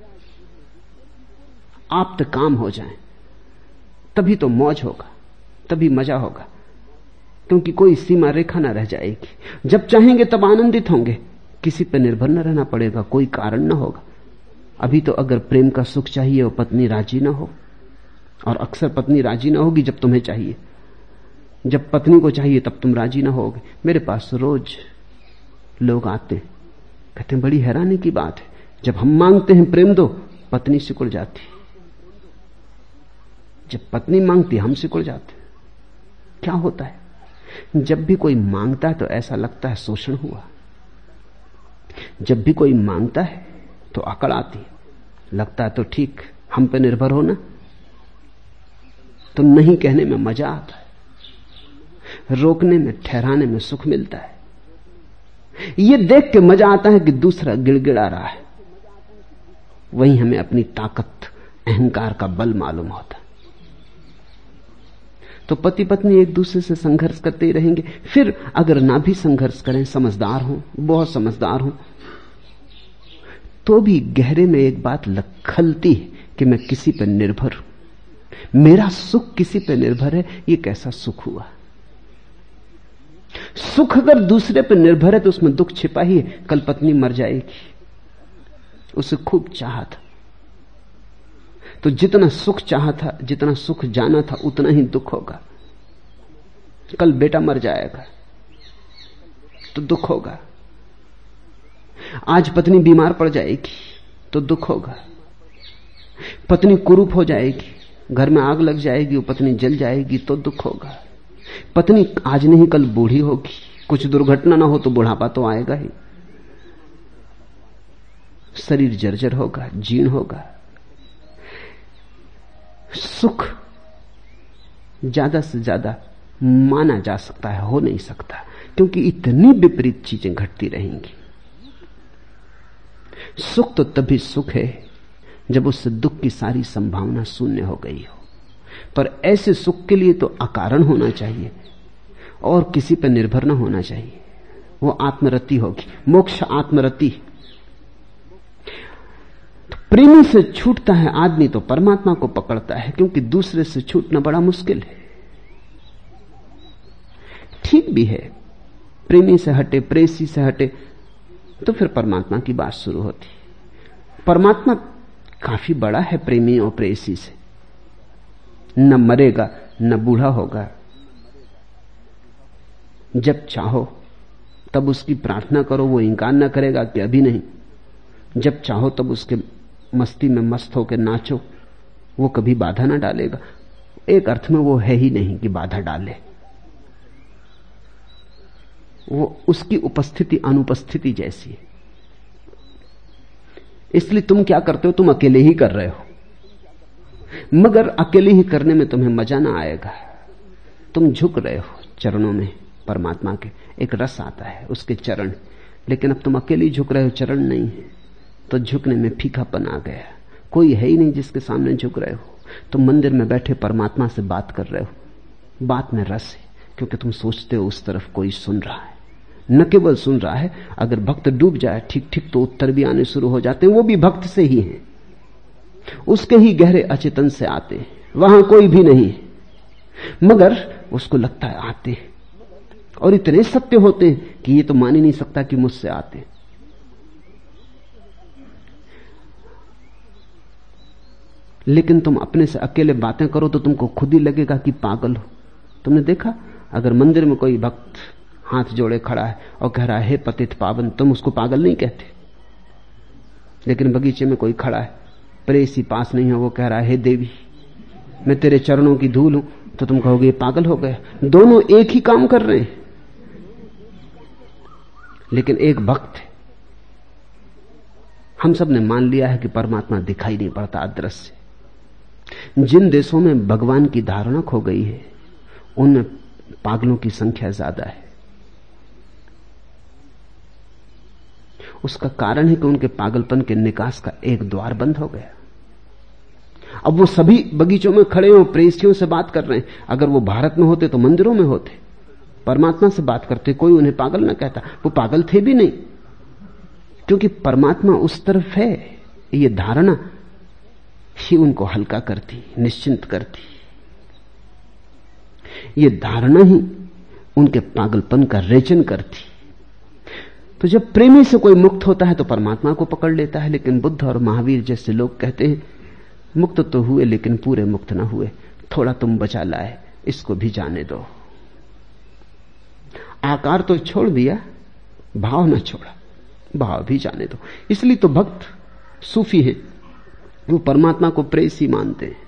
आप तो काम हो जाएं, तभी तो मौज होगा, तभी मजा होगा, क्योंकि कोई सीमा रेखा न रह जाएगी। जब चाहेंगे तब आनंदित होंगे, किसी पर निर्भर न रहना पड़ेगा, कोई कारण न होगा। अभी तो अगर प्रेम का सुख चाहिए और पत्नी राजी न हो, और अक्सर पत्नी राजी न होगी जब तुम्हें चाहिए, जब पत्नी को चाहिए तब तुम राजी न होगे। मेरे पास रोज लोग आते हैं, कहते हैं बड़ी हैरानी की बात है, जब हम मांगते हैं प्रेम दो, पत्नी सिकुड़ जाती, जब पत्नी मांगती हम सिकुड़ जाते। क्या होता है? जब भी कोई मांगता है तो ऐसा लगता है शोषण हुआ, जब भी कोई मांगता है तो अकड़ आती है, लगता है तो ठीक हम पे निर्भर हो ना, तो नहीं कहने में मजा आता है, रोकने में ठहराने में सुख मिलता है। ये देख के मजा आता है कि दूसरा गिड़गिड़ा रहा है, वहीं हमें अपनी ताकत अहंकार का बल मालूम होता है। तो पति पत्नी एक दूसरे से संघर्ष करते ही रहेंगे। फिर अगर ना भी संघर्ष करें, समझदार हों, बहुत समझदार हों, तो भी गहरे में एक बात खलती है कि मैं किसी पर निर्भर हूं, मेरा सुख किसी पर निर्भर है। ये कैसा सुख हुआ? सुख अगर दूसरे पर निर्भर है तो उसमें दुख छिपा ही है। कल पत्नी मर जाएगी, उसे खूब चाहा था, तो जितना सुख चाहा था, जितना सुख जाना था, उतना ही दुख होगा। कल बेटा मर जाएगा तो दुख होगा। आज पत्नी बीमार पड़ जाएगी तो दुख होगा। पत्नी कुरूप हो जाएगी, घर में आग लग जाएगी, वो पत्नी जल जाएगी तो दुख होगा। पत्नी आज नहीं कल बूढ़ी होगी, कुछ दुर्घटना ना हो तो बुढ़ापा तो आएगा ही, शरीर जर्जर होगा, जीर्ण होगा। सुख ज्यादा से ज्यादा माना जा सकता है, हो नहीं सकता, क्योंकि इतनी विपरीत चीजें घटती रहेंगी। सुख तो तभी सुख है जब उससे दुख की सारी संभावना शून्य हो गई हो। पर ऐसे सुख के लिए तो अकारण होना चाहिए और किसी पर निर्भर न होना चाहिए। वो आत्मरति होगी, मोक्ष आत्मरति। तो प्रेमी से छूटता है आदमी तो परमात्मा को पकड़ता है, क्योंकि दूसरे से छूटना बड़ा मुश्किल है। ठीक भी है, प्रेमी से हटे, प्रेसी से हटे तो फिर परमात्मा की बात शुरू होती। परमात्मा काफी बड़ा है प्रेमी और प्रेसी से, न मरेगा न बूढ़ा होगा। जब चाहो तब उसकी प्रार्थना करो, वो इंकार न करेगा कि अभी नहीं। जब चाहो तब उसके मस्ती में मस्त होकर नाचो, वो कभी बाधा ना डालेगा। एक अर्थ में वो है ही नहीं कि बाधा डाले, वो उसकी उपस्थिति अनुपस्थिति जैसी है। इसलिए तुम क्या करते हो? तुम अकेले ही कर रहे हो, मगर अकेले ही करने में तुम्हें मजा ना आएगा। तुम झुक रहे हो चरणों में परमात्मा के, एक रस आता है उसके चरण, लेकिन अब तुम अकेले ही झुक रहे हो, चरण नहीं है, तो झुकने में फीकापन आ गया। कोई है ही नहीं जिसके सामने झुक रहे हो। तुम मंदिर में बैठे परमात्मा से बात कर रहे हो, बात में रस है, क्योंकि तुम सोचते हो उस तरफ कोई सुन रहा है। न केवल सुन रहा है, अगर भक्त डूब जाए ठीक ठीक तो उत्तर भी आने शुरू हो जाते हैं, वो भी भक्त से ही हैं, उसके ही गहरे अचेतन से आते हैं। वहां कोई भी नहीं है, मगर उसको लगता है आते हैं, और इतने सत्य होते हैं कि ये तो मान ही नहीं सकता कि मुझसे आते हैं। लेकिन तुम अपने से अकेले बातें करो तो तुमको खुद ही लगेगा कि पागल हो। तुमने देखा, अगर मंदिर में कोई भक्त हाथ जोड़े खड़ा है और कह रहा है हे पतित पावन, तुम उसको पागल नहीं कहते। लेकिन बगीचे में कोई खड़ा है, प्रेसी पास नहीं है, वो कह रहा है हे देवी मैं तेरे चरणों की धूल हूं, तो तुम कहोगे ये पागल हो गया। दोनों एक ही काम कर रहे हैं, लेकिन एक भक्त है। हम सब ने मान लिया है कि परमात्मा दिखाई नहीं पड़ता, अदृश्य। जिन देशों में भगवान की धारणा खो गई है, उनमें पागलों की संख्या ज्यादा है। उसका कारण है कि उनके पागलपन के निकास का एक द्वार बंद हो गया। अब वो सभी बगीचों में खड़े हो, प्रेसियों से बात कर रहे हैं। अगर वो भारत में होते तो मंदिरों में होते, परमात्मा से बात करते, कोई उन्हें पागल ना कहता। वो पागल थे भी नहीं, क्योंकि परमात्मा उस तरफ है। ये धारणा ही उनको हल्का करती, निश्चिंत करती। ये धारणा ही उनके पागलपन का रेचन करती। तो जब प्रेमी से कोई मुक्त होता है तो परमात्मा को पकड़ लेता है। लेकिन बुद्ध और महावीर जैसे लोग कहते हैं मुक्त तो हुए लेकिन पूरे मुक्त ना हुए, थोड़ा तुम बचा लाए, इसको भी जाने दो। आकार तो छोड़ दिया, भाव ना छोड़ा, भाव भी जाने दो। इसलिए तो भक्त सूफी है, वो परमात्मा को प्रेसी मानते हैं।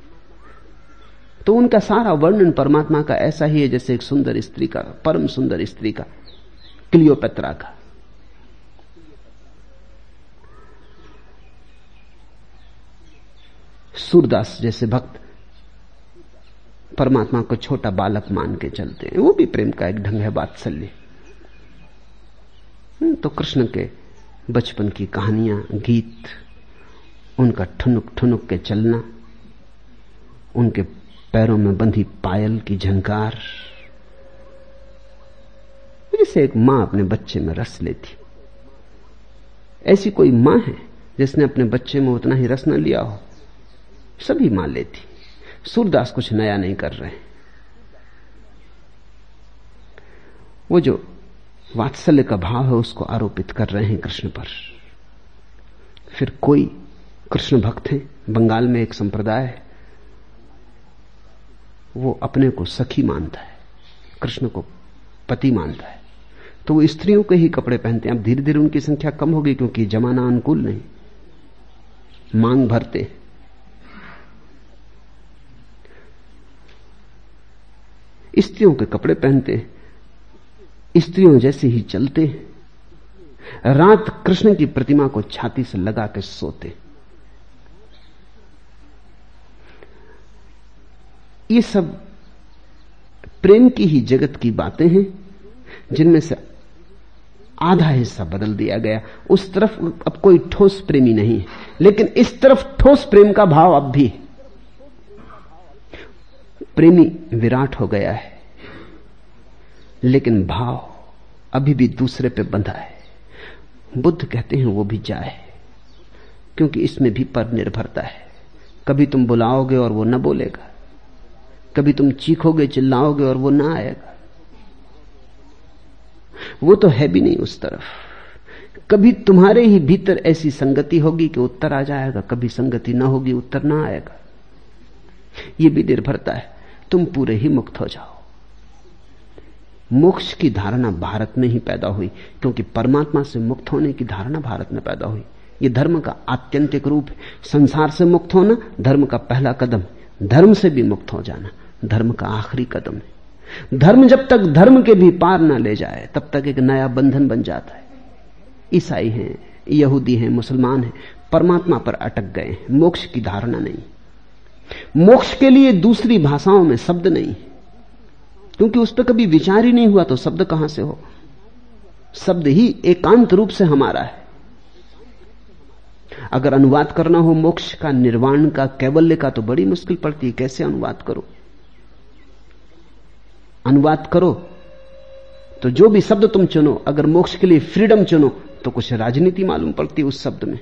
तो उनका सारा वर्णन परमात्मा का ऐसा ही है जैसे एक सुंदर स्त्री का, परम सुंदर स्त्री का, क्लियोपेत्रा का। सूरदास जैसे भक्त परमात्मा को छोटा बालक मान के चलते हैं, वो भी प्रेम का एक ढंग है, वात्सल्य। तो कृष्ण के बचपन की कहानियां, गीत, उनका ठुनुक ठुनुक के चलना, उनके पैरों में बंधी पायल की झनकार, जैसे एक मां अपने बच्चे में रस लेती, ऐसी कोई मां है जिसने अपने बच्चे में उतना ही रस न लिया हो? सभी मां लेती। सूरदास कुछ नया नहीं कर रहे हैं। वो जो वात्सल्य का भाव है उसको आरोपित कर रहे हैं कृष्ण पर। फिर कोई कृष्ण भक्त हैं, बंगाल में एक संप्रदाय है, वो अपने को सखी मानता है, कृष्ण को पति मानता है, तो वो स्त्रियों के ही कपड़े पहनते हैं। अब धीरे धीरे उनकी संख्या कम होगी क्योंकि जमाना अनुकूल नहीं, मांग भरते। स्त्रियों के कपड़े पहनते, स्त्रियों जैसे ही चलते, रात कृष्ण की प्रतिमा को छाती से लगा के सोते। ये सब प्रेम की ही जगत की बातें हैं जिनमें से आधा हिस्सा बदल दिया गया। उस तरफ अब कोई ठोस प्रेमी नहीं है, लेकिन इस तरफ ठोस प्रेम का भाव अब भी है। प्रेमी विराट हो गया है, लेकिन भाव अभी भी दूसरे पे बंधा है। बुद्ध कहते हैं वो भी जाए, क्योंकि इसमें भी पर निर्भरता है। कभी तुम बुलाओगे और वो न बोलेगा, कभी तुम चीखोगे चिल्लाओगे और वो ना आएगा। वो तो है भी नहीं उस तरफ। कभी तुम्हारे ही भीतर ऐसी संगति होगी कि उत्तर आ जाएगा, कभी संगति ना होगी, उत्तर ना आएगा। ये भी निर्भरता है। तुम पूरे ही मुक्त हो जाओ। मोक्ष की धारणा भारत में ही पैदा हुई, क्योंकि परमात्मा से मुक्त होने की धारणा भारत में पैदा हुई। ये धर्म का आत्यंतिक रूप है। संसार से मुक्त होना धर्म का पहला कदम, धर्म से भी मुक्त हो जाना धर्म का आखिरी कदम है। धर्म जब तक धर्म के भी पार ना ले जाए तब तक एक नया बंधन बन जाता है। ईसाई हैं, यहूदी हैं, मुसलमान हैं, परमात्मा पर अटक गए हैं, मोक्ष की धारणा नहीं। मोक्ष के लिए दूसरी भाषाओं में शब्द नहीं, क्योंकि उस पर कभी विचार ही नहीं हुआ, तो शब्द कहां से हो? शब्द ही एकांत रूप से हमारा है। अगर अनुवाद करना हो मोक्ष का, निर्वाण का, कैवल्य का, तो बड़ी मुश्किल पड़ती है। कैसे अनुवाद करो? अनुवाद करो तो जो भी शब्द तुम चुनो, अगर मोक्ष के लिए फ्रीडम चुनो तो कुछ राजनीति मालूम पड़ती उस शब्द में।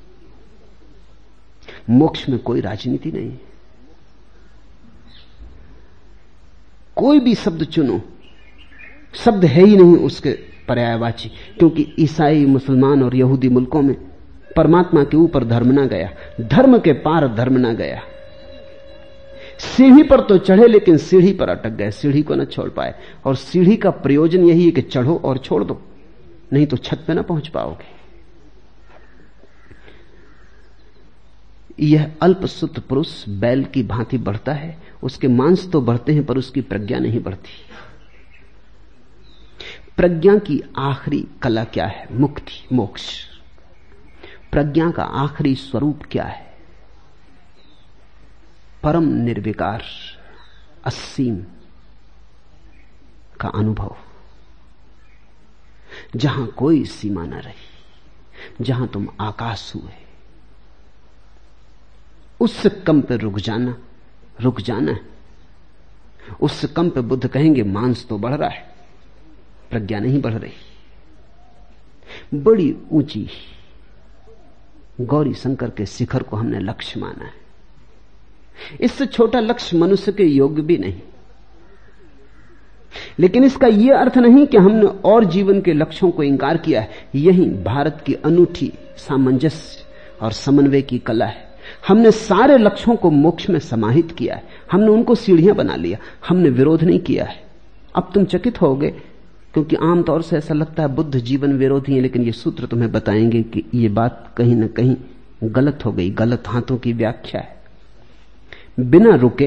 मोक्ष में कोई राजनीति नहीं। कोई भी शब्द चुनो, शब्द है ही नहीं उसके पर्यायवाची, क्योंकि ईसाई, मुसलमान और यहूदी मुल्कों में परमात्मा के ऊपर धर्म ना गया, धर्म के पार धर्म ना गया। सीढ़ी पर तो चढ़े लेकिन सीढ़ी पर अटक गए, सीढ़ी को न छोड़ पाए। और सीढ़ी का प्रयोजन यही है कि चढ़ो और छोड़ दो, नहीं तो छत पे ना पहुंच पाओगे। यह अल्पसुत पुरुष बैल की भांति बढ़ता है, उसके मांस तो बढ़ते हैं पर उसकी प्रज्ञा नहीं बढ़ती। प्रज्ञा की आखिरी कला क्या है? मुक्ति, मोक्ष। प्रज्ञा का आखिरी स्वरूप क्या है? परम निर्विकार, असीम का अनुभव, जहां कोई सीमा न रही, जहां तुम आकाश हुए। उससे कम पे रुक जाना है। उससे कम पे बुद्ध कहेंगे मांस तो बढ़ रहा है, प्रज्ञा नहीं बढ़ रही। बड़ी ऊंची गौरी शंकर के शिखर को हमने लक्ष्य माना है। इससे छोटा लक्ष्य मनुष्य के योग्य भी नहीं। लेकिन इसका यह अर्थ नहीं कि हमने और जीवन के लक्ष्यों को इंकार किया है। यही भारत की अनूठी सामंजस्य और समन्वय की कला है। हमने सारे लक्ष्यों को मोक्ष में समाहित किया है। हमने उनको सीढ़ियां बना लिया, हमने विरोध नहीं किया है। अब तुम चकित होगे, क्योंकि आमतौर से ऐसा लगता है बुद्ध जीवन विरोधी है, लेकिन ये सूत्र तुम्हें बताएंगे कि ये बात कहीं ना कहीं गलत हो गई, गलत हाथों की व्याख्या है। बिना रुके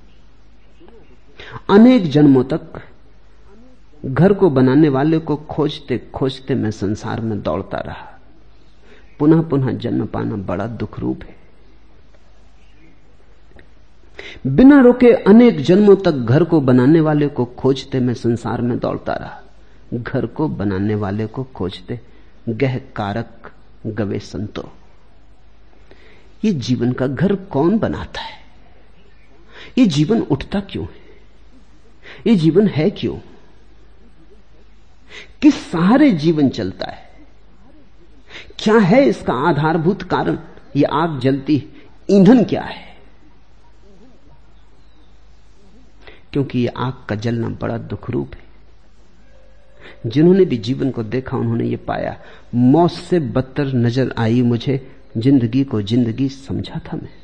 अनेक जन्मों तक घर को बनाने वाले को खोजते खोजते मैं संसार में दौड़ता रहा। पुनः पुनः जन्म पाना बड़ा दुख रूप है। बिना रुके अनेक जन्मों तक घर को बनाने वाले को खोजते मैं संसार में दौड़ता रहा। घर को बनाने वाले को खोजते गह कारक गवे संतो। ये जीवन का घर कौन बनाता है? ये जीवन उठता क्यों है? ये जीवन है क्यों? किस सहारे जीवन चलता है? क्या है इसका आधारभूत कारण? ये आग जलती, ईंधन क्या है? क्योंकि ये आग का जलना बड़ा दुखरूप है। जिन्होंने भी जीवन को देखा उन्होंने ये पाया, मौत से बदतर नजर आई मुझे, जिंदगी को जिंदगी समझा था मैं।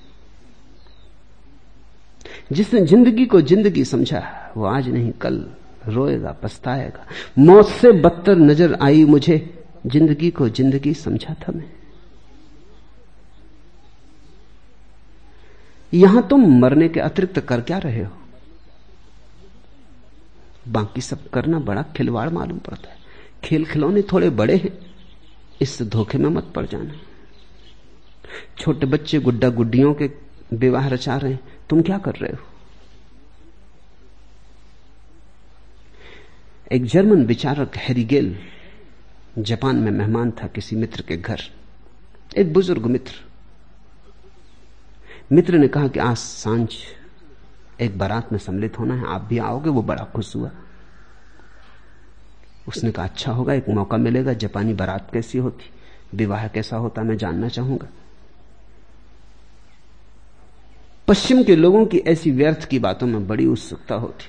जिसने जिंदगी को जिंदगी समझा वो आज नहीं कल रोएगा, पछताएगा। मौत से बदतर नजर आई मुझे, जिंदगी को जिंदगी समझा था मैं। यहां तुम मरने के अतिरिक्त कर क्या रहे हो? बाकी सब करना बड़ा खिलवाड़ मालूम पड़ता है। खेल खिलौने थोड़े बड़े हैं, इससे धोखे में मत पड़ जाना। छोटे बच्चे गुड्डा गुड्डियों के विवाह रचा रहे हैं, तुम क्या कर रहे हो? एक जर्मन विचारक हेरिगेल जापान में मेहमान था किसी मित्र के घर। एक बुजुर्ग मित्र ने कहा कि आज सांझ एक बारात में सम्मिलित होना है, आप भी आओगे? वो बड़ा खुश हुआ। उसने कहा अच्छा होगा, एक मौका मिलेगा। जापानी बारात कैसी होती, विवाह कैसा होता, मैं जानना चाहूंगा। पश्चिम के लोगों की ऐसी व्यर्थ की बातों में बड़ी उत्सुकता होती।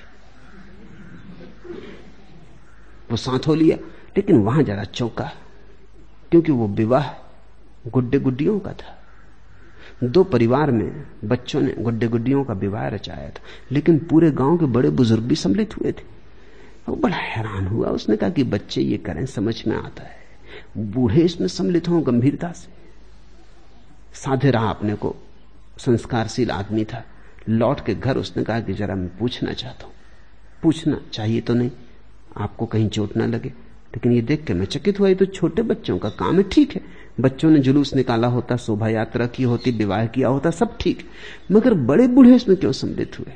वो साथ हो लिया, लेकिन वहां जरा चौंका, क्योंकि वो विवाह गुड्डे गुड्डियों का था। दो परिवार में बच्चों ने गुड्डे गुड्डियों का विवाह रचाया था, लेकिन पूरे गांव के बड़े बुजुर्ग भी सम्मिलित हुए थे। वो बड़ा हैरान हुआ। उसने कहा कि बच्चे ये करें, समझ में आता है, बूढ़े इसमें सम्मिलित हों गंभीरता से। साधे रहा अपने को, संस्कारशील आदमी था। लौट के घर उसने कहा कि जरा मैं पूछना चाहता हूं। पूछना चाहिए तो नहीं, आपको कहीं चोट ना लगे, लेकिन ये देख के मैं चकित हुआ, ये तो छोटे बच्चों का काम है। ठीक है, बच्चों ने जुलूस निकाला होता, शोभा यात्रा की होती, विवाह किया होता, सब ठीक, मगर बड़े बूढ़े इसमें क्यों सम्मिलित हुए?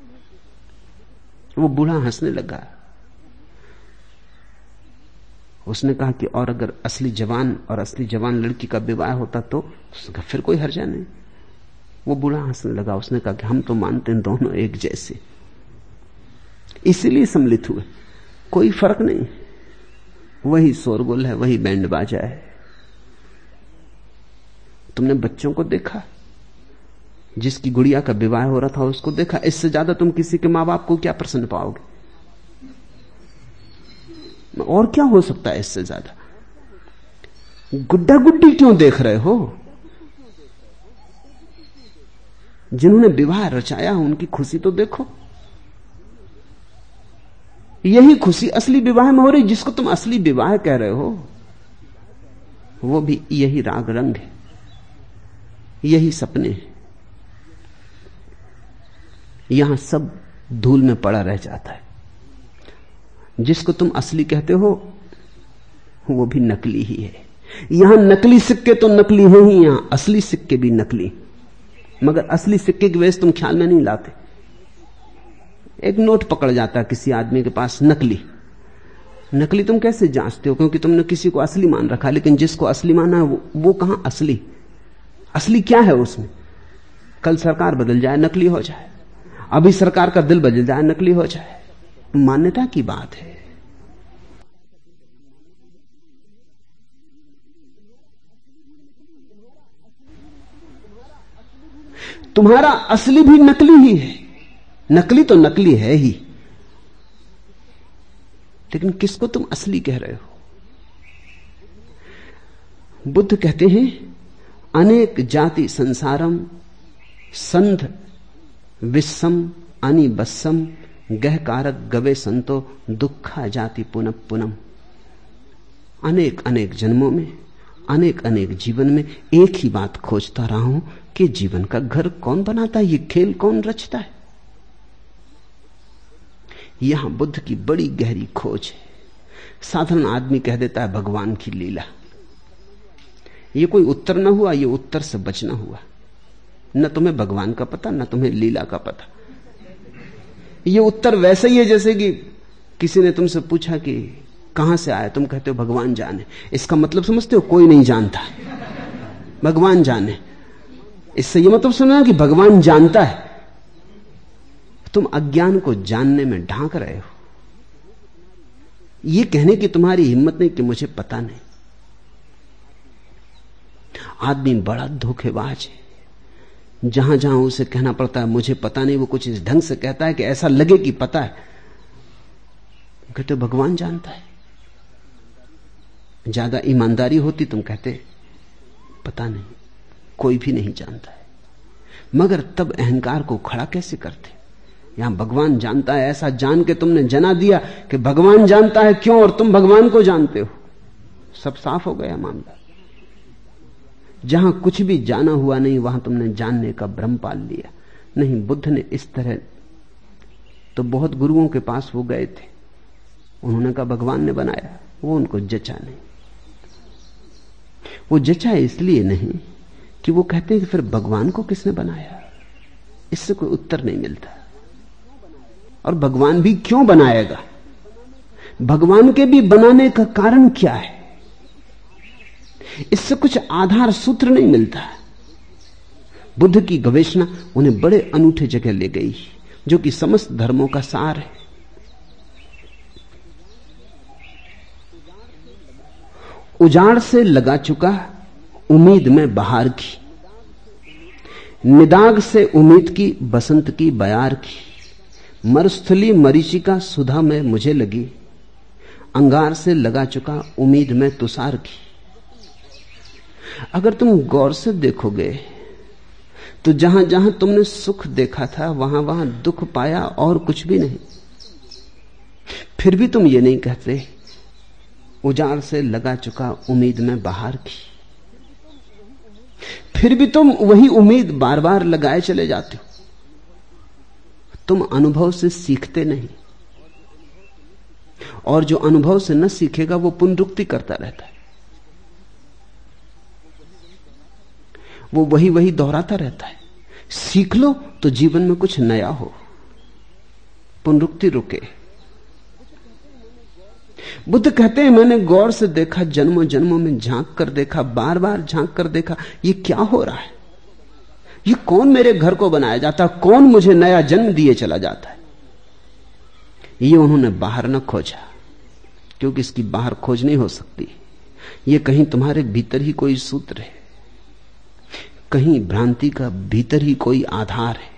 वो बूढ़ा हंसने लगा। उसने कहा कि और अगर असली जवान और असली जवान लड़की का विवाह होता तो उसका फिर कोई हर्जा नहीं। वो बूढ़ा हंसने लगा। उसने कहा कि हम तो मानते हैं दोनों एक जैसे, इसीलिए सम्मिलित हुए, कोई फर्क नहीं। वही शोरगुल है, वही बैंड बाजा है। तुमने बच्चों को देखा, जिसकी गुड़िया का विवाह हो रहा था उसको देखा। इससे ज्यादा तुम किसी के मां बाप को क्या प्रसन्न पाओगे? और क्या हो सकता है इससे ज्यादा? गुड्डा गुड्डी क्यों देख रहे हो? जिन्होंने विवाह रचाया उनकी खुशी तो देखो। यही खुशी असली विवाह में हो रही। जिसको तुम असली विवाह कह रहे हो वो भी यही राग रंग है, यही सपने हैं। यहां सब धूल में पड़ा रह जाता है। जिसको तुम असली कहते हो वो भी नकली ही है। यहां नकली सिक्के तो नकली हैं ही, यहां असली सिक्के भी नकली, मगर असली सिक्के की वजह तुम ख्याल में नहीं लाते। एक नोट पकड़ जाता है किसी आदमी के पास, नकली तुम कैसे जांचते हो? क्योंकि तुमने किसी को असली मान रखा, लेकिन जिसको असली माना है वो कहां असली? असली क्या है उसमें? कल सरकार बदल जाए नकली हो जाए, अभी सरकार का दिल बदल जाए नकली हो जाए। मान्यता की बात है। तुम्हारा असली भी नकली ही है। नकली तो नकली है ही, लेकिन किसको तुम असली कह रहे हो? बुद्ध कहते हैं अनेक जाति संसारम संध विस्सम अनिबस्सम गह कारक गवे संतो दुखा जाति पुनः पुनम। अनेक अनेक जन्मों में, अनेक अनेक जीवन में एक ही बात खोजता रहा हूं कि जीवन का घर कौन बनाता है, ये खेल कौन रचता है। यहां बुद्ध की बड़ी गहरी खोज है। साधारण आदमी कह देता है भगवान की लीला। ये कोई उत्तर न हुआ, ये उत्तर से बचना हुआ। न तुम्हें भगवान का पता, न तुम्हें लीला का पता। ये उत्तर वैसे ही है जैसे कि किसी ने तुमसे पूछा कि कहां से आए, तुम कहते हो भगवान जाने। इसका मतलब समझते हो? कोई नहीं जानता, भगवान जाने। इससे यह मतलब सुना कि भगवान जानता है। तुम अज्ञान को जानने में ढांक रहे हो। यह कहने की तुम्हारी हिम्मत नहीं कि मुझे पता नहीं। आदमी बड़ा धोखेबाज है। जहां जहां उसे कहना पड़ता है मुझे पता नहीं, वो कुछ इस ढंग से कहता है कि ऐसा लगे कि पता है। कहते भगवान जानता है। ज्यादा ईमानदारी होती तुम कहते पता नहीं, कोई भी नहीं जानता है। मगर तब अहंकार को खड़ा कैसे करते? यहां भगवान जानता है ऐसा जान के तुमने जना दिया कि भगवान जानता है क्यों और तुम भगवान को जानते हो। सब साफ हो गया मामला। जहां कुछ भी जाना हुआ नहीं वहां तुमने जानने का भ्रम पाल लिया। नहीं, बुद्ध ने इस तरह तो बहुत गुरुओं के पास वो गए थे, उन्होंने कहा भगवान ने बनाया, वो उनको जचा नहीं। वो जचा इसलिए नहीं कि वो कहते हैं कि फिर भगवान को किसने बनाया। इससे कोई उत्तर नहीं मिलता। और भगवान भी क्यों बनाएगा? भगवान के भी बनाने का कारण क्या है? इससे कुछ आधार सूत्र नहीं मिलता। बुद्ध की गवेषणा उन्हें बड़े अनूठे जगह ले गई, जो कि समस्त धर्मों का सार है। उजाड़ से लगा चुका उम्मीद में बहार की, निदाग से उम्मीद की बसंत की बयार की, मरुस्थली मरीचिका सुधा में मुझे लगी, अंगार से लगा चुका उम्मीद में तुषार की। अगर तुम गौर से देखोगे तो जहां जहां तुमने सुख देखा था वहां वहां दुख पाया और कुछ भी नहीं। फिर भी तुम ये नहीं कहते उजाड़ से लगा चुका उम्मीद में बहार की। फिर भी तुम वही उम्मीद बार बार लगाए चले जाते हो। तुम अनुभव से सीखते नहीं, और जो अनुभव से न सीखेगा वो पुनरुक्ति करता रहता है। वो वही वही दोहराता रहता है। सीख लो तो जीवन में कुछ नया हो, पुनरुक्ति रुके। बुद्ध कहते हैं मैंने गौर से देखा, जन्मों जन्मों में झांक कर देखा, बार बार झांक कर देखा, ये क्या हो रहा है? ये कौन मेरे घर को बनाया जाता, कौन मुझे नया जन्म दिए चला जाता है? ये उन्होंने बाहर न खोजा, क्योंकि इसकी बाहर खोज नहीं हो सकती। ये कहीं तुम्हारे भीतर ही कोई सूत्र है, कहीं भ्रांति का भीतर ही कोई आधार है।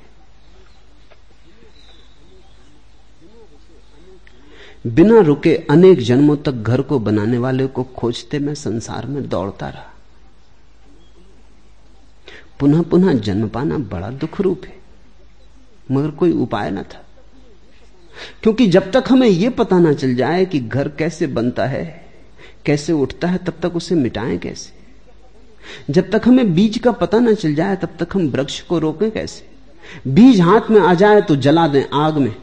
बिना रुके अनेक जन्मों तक घर को बनाने वाले को खोजते मैं संसार में दौड़ता रहा। पुनः पुनः जन्म पाना बड़ा दुख रूप है, मगर कोई उपाय न था। क्योंकि जब तक हमें यह पता ना चल जाए कि घर कैसे बनता है, कैसे उठता है, तब तक उसे मिटाएं कैसे? जब तक हमें बीज का पता ना चल जाए तब तक हम वृक्ष को रोकें कैसे? बीज हाथ में आ जाए तो जला दें आग में,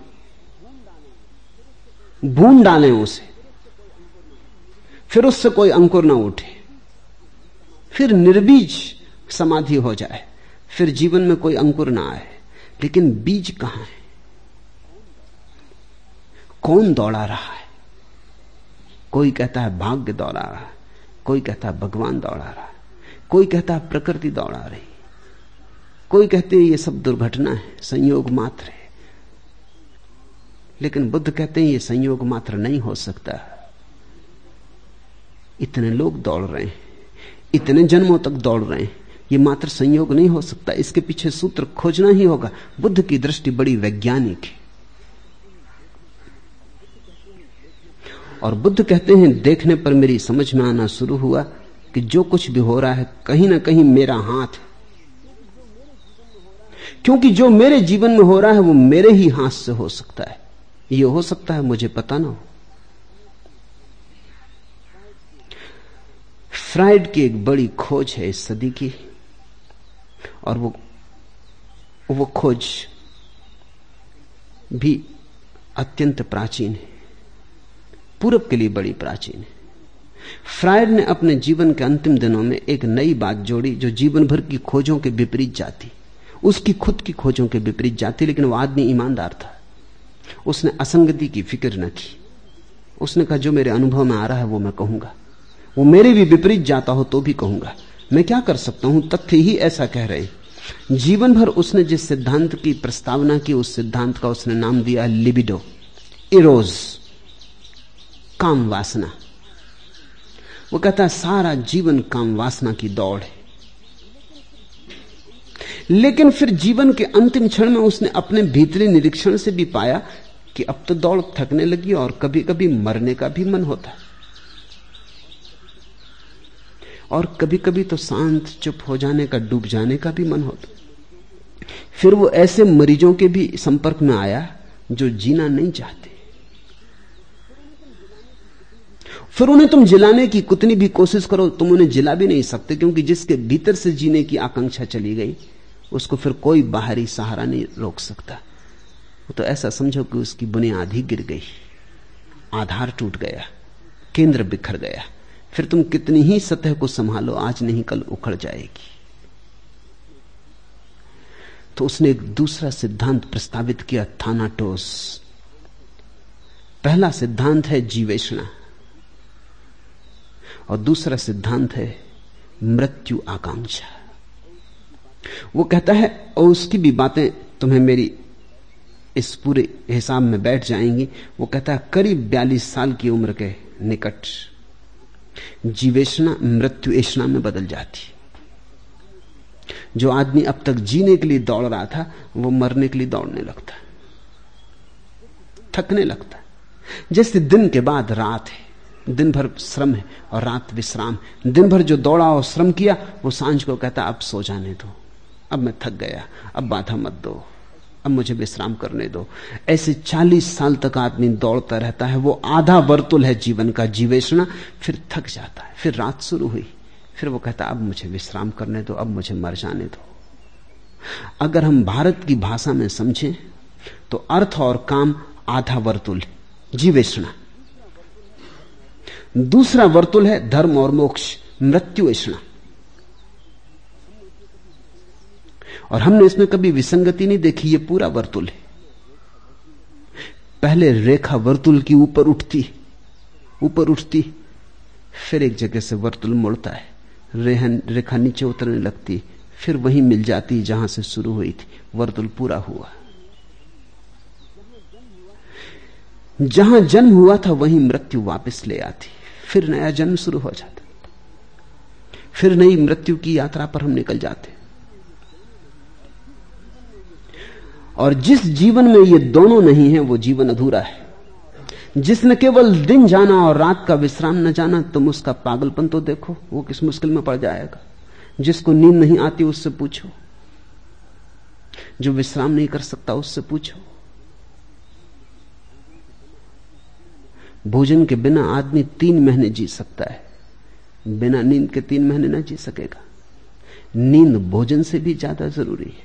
भून डालें उसे, फिर उससे कोई अंकुर ना उठे, फिर निर्बीज समाधि हो जाए, फिर जीवन में कोई अंकुर ना आए। लेकिन बीज कहां है? कौन दौड़ा रहा है? कोई कहता है भाग्य दौड़ा रहा है, कोई कहता है भगवान दौड़ा रहा है, कोई कहता है प्रकृति दौड़ा रही, कोई कहते हैं ये सब दुर्घटना है, संयोग मात्र है। लेकिन बुद्ध कहते हैं ये संयोग मात्र नहीं हो सकता। इतने लोग दौड़ रहे हैं, इतने जन्मों तक दौड़ रहे हैं, ये मात्र संयोग नहीं हो सकता। इसके पीछे सूत्र खोजना ही होगा। बुद्ध की दृष्टि बड़ी वैज्ञानिक है। और बुद्ध कहते हैं देखने पर मेरी समझ में आना शुरू हुआ कि जो कुछ भी हो रहा है कहीं ना कहीं मेरा हाथ है। क्योंकि जो मेरे जीवन में हो रहा है वो मेरे ही हाथ से हो सकता है। ये हो सकता है मुझे पता ना हो। फ्राइड की एक बड़ी खोज है इस सदी की, और वो खोज भी अत्यंत प्राचीन है, पूरब के लिए बड़ी प्राचीन है। फ्राइड ने अपने जीवन के अंतिम दिनों में एक नई बात जोड़ी जो जीवन भर की खोजों के विपरीत जाती। उसकी खुद की खोजों के विपरीत जाती, लेकिन वो आदमी ईमानदार था। उसने असंगति की फिक्र न की। उसने कहा जो मेरे अनुभव में आ रहा है वो मैं कहूंगा, वो मेरे भी विपरीत जाता हो तो भी कहूंगा। मैं क्या कर सकता हूं, तथ्य ही ऐसा कह रहे हैं। जीवन भर उसने जिस सिद्धांत की प्रस्तावना की, उस सिद्धांत का उसने नाम दिया लिबिडो, इरोज, काम वासना। वो कहता है सारा जीवन काम वासना की दौड़ है। लेकिन फिर जीवन के अंतिम क्षण में उसने अपने भीतरी निरीक्षण से भी पाया कि अब तो दौड़ थकने लगी और कभी कभी मरने का भी मन होता है, और कभी कभी तो शांत चुप हो जाने का, डूब जाने का भी मन होता। फिर वो ऐसे मरीजों के भी संपर्क में आया जो जीना नहीं चाहते। फिर उन्हें तुम जिलाने की कितनी भी कोशिश करो, तुम उन्हें जिला भी नहीं सकते, क्योंकि जिसके भीतर से जीने की आकांक्षा चली गई उसको फिर कोई बाहरी सहारा नहीं रोक सकता। तो ऐसा समझो कि उसकी बुनियाद ही गिर गई, आधार टूट गया, केंद्र बिखर गया। फिर तुम कितनी ही सतह को संभालो, आज नहीं कल उखड़ जाएगी। तो उसने एक दूसरा सिद्धांत प्रस्तावित किया, थानाटोस। पहला सिद्धांत है जीवेषणा और दूसरा सिद्धांत है मृत्यु आकांक्षा। वो कहता है, और उसकी भी बातें तुम्हें मेरी इस पूरे हिसाब में बैठ जाएंगी। वो कहता है करीब 42 साल की उम्र के निकट जीवेषणा मृत्यु एषणा में बदल जाती। जो आदमी अब तक जीने के लिए दौड़ रहा था वो मरने के लिए दौड़ने लगता, थकने लगता। जैसे दिन के बाद रात है, दिन भर श्रम है और रात विश्राम। दिन भर जो दौड़ा और श्रम किया वो सांझ को कहता अब सो जाने दो, अब मैं थक गया, अब बाधा मत दो, अब मुझे विश्राम करने दो। ऐसे 40 साल तक आदमी दौड़ता रहता है। वो आधा वर्तुल है जीवन का, जीवेषणा। फिर थक जाता है, फिर रात शुरू हुई, फिर वो कहता अब मुझे विश्राम करने दो, अब मुझे मर जाने दो। अगर हम भारत की भाषा में समझें तो अर्थ और काम आधा वर्तुल, जीवेषणा। दूसरा वर्तुल है धर्म और मोक्ष, मृत्यु एषणा। और हमने इसमें कभी विसंगति नहीं देखी, ये पूरा वर्तुल है। पहले रेखा वर्तुल की ऊपर उठती, फिर एक जगह से वर्तुल मुड़ता है, रेखा नीचे उतरने लगती, फिर वहीं मिल जाती जहां से शुरू हुई थी। वर्तुल पूरा हुआ। जहां जन्म हुआ था वहीं मृत्यु वापस ले आती, फिर नया जन्म शुरू हो जाता, फिर नई मृत्यु की यात्रा पर हम निकल जाते। और जिस जीवन में ये दोनों नहीं है वो जीवन अधूरा है। जिसने केवल दिन जाना और रात का विश्राम न जाना, तुम उसका पागलपन तो देखो, वो किस मुश्किल में पड़ जाएगा। जिसको नींद नहीं आती उससे पूछो, जो विश्राम नहीं कर सकता उससे पूछो। भोजन के बिना आदमी 3 महीने जी सकता है, बिना नींद के 3 महीने ना जी सकेगा। नींद भोजन से भी ज्यादा जरूरी है।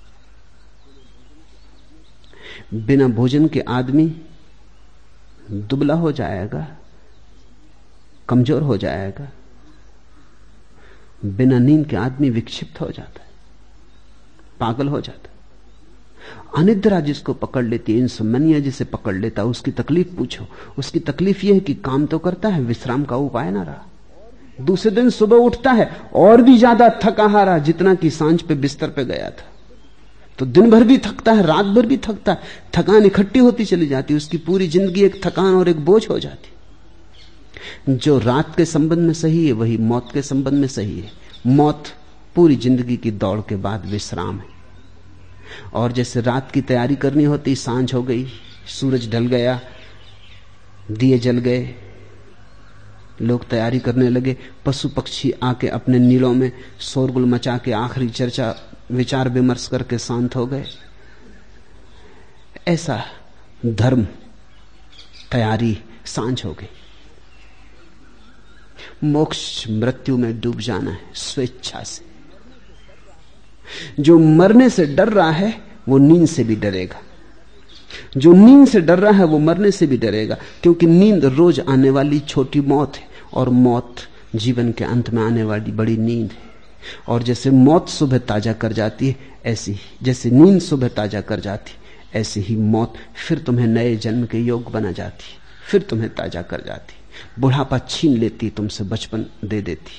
बिना भोजन के आदमी दुबला हो जाएगा, कमजोर हो जाएगा। बिना नींद के आदमी विक्षिप्त हो जाता है, पागल हो जाता है। अनिद्रा जिसको पकड़ लेती है, इंसोम्निया जिसे पकड़ लेता है, उसकी तकलीफ पूछो। उसकी तकलीफ यह है कि काम तो करता है, विश्राम का उपाय ना रहा। दूसरे दिन सुबह उठता है और भी ज्यादा थका हारा जितना कि सांझ पे बिस्तर पे गया था। तो दिन भर भी थकता है, रात भर भी थकता है, थकान इकट्ठी होती चली जाती, उसकी पूरी जिंदगी एक थकान और एक बोझ हो जाती। जो रात के संबंध में सही है वही मौत के संबंध में सही है। मौत पूरी जिंदगी की दौड़ के बाद विश्राम है। और जैसे रात की तैयारी करनी होती, सांझ हो गई, सूरज ढल गया, दिए जल गए, लोग तैयारी करने लगे, पशु पक्षी आके अपने नीलों में शोरगुल मचा के आखिरी चर्चा विचार विमर्श करके शांत हो गए। ऐसा धर्म, तैयारी, सांझ हो गई। मोक्ष मृत्यु में डूब जाना है स्वेच्छा से। जो मरने से डर रहा है वो नींद से भी डरेगा, जो नींद से डर रहा है वो मरने से भी डरेगा, क्योंकि नींद रोज आने वाली छोटी मौत है और मौत जीवन के अंत में आने वाली बड़ी नींद है। और जैसे मौत सुबह ताजा कर जाती है, ऐसी ही जैसे नींद सुबह ताजा कर जाती, ऐसे ही मौत फिर तुम्हें नए जन्म के योग बना जाती, फिर तुम्हें ताजा कर जाती। बुढ़ापा छीन लेती, तुमसे बचपन दे देती।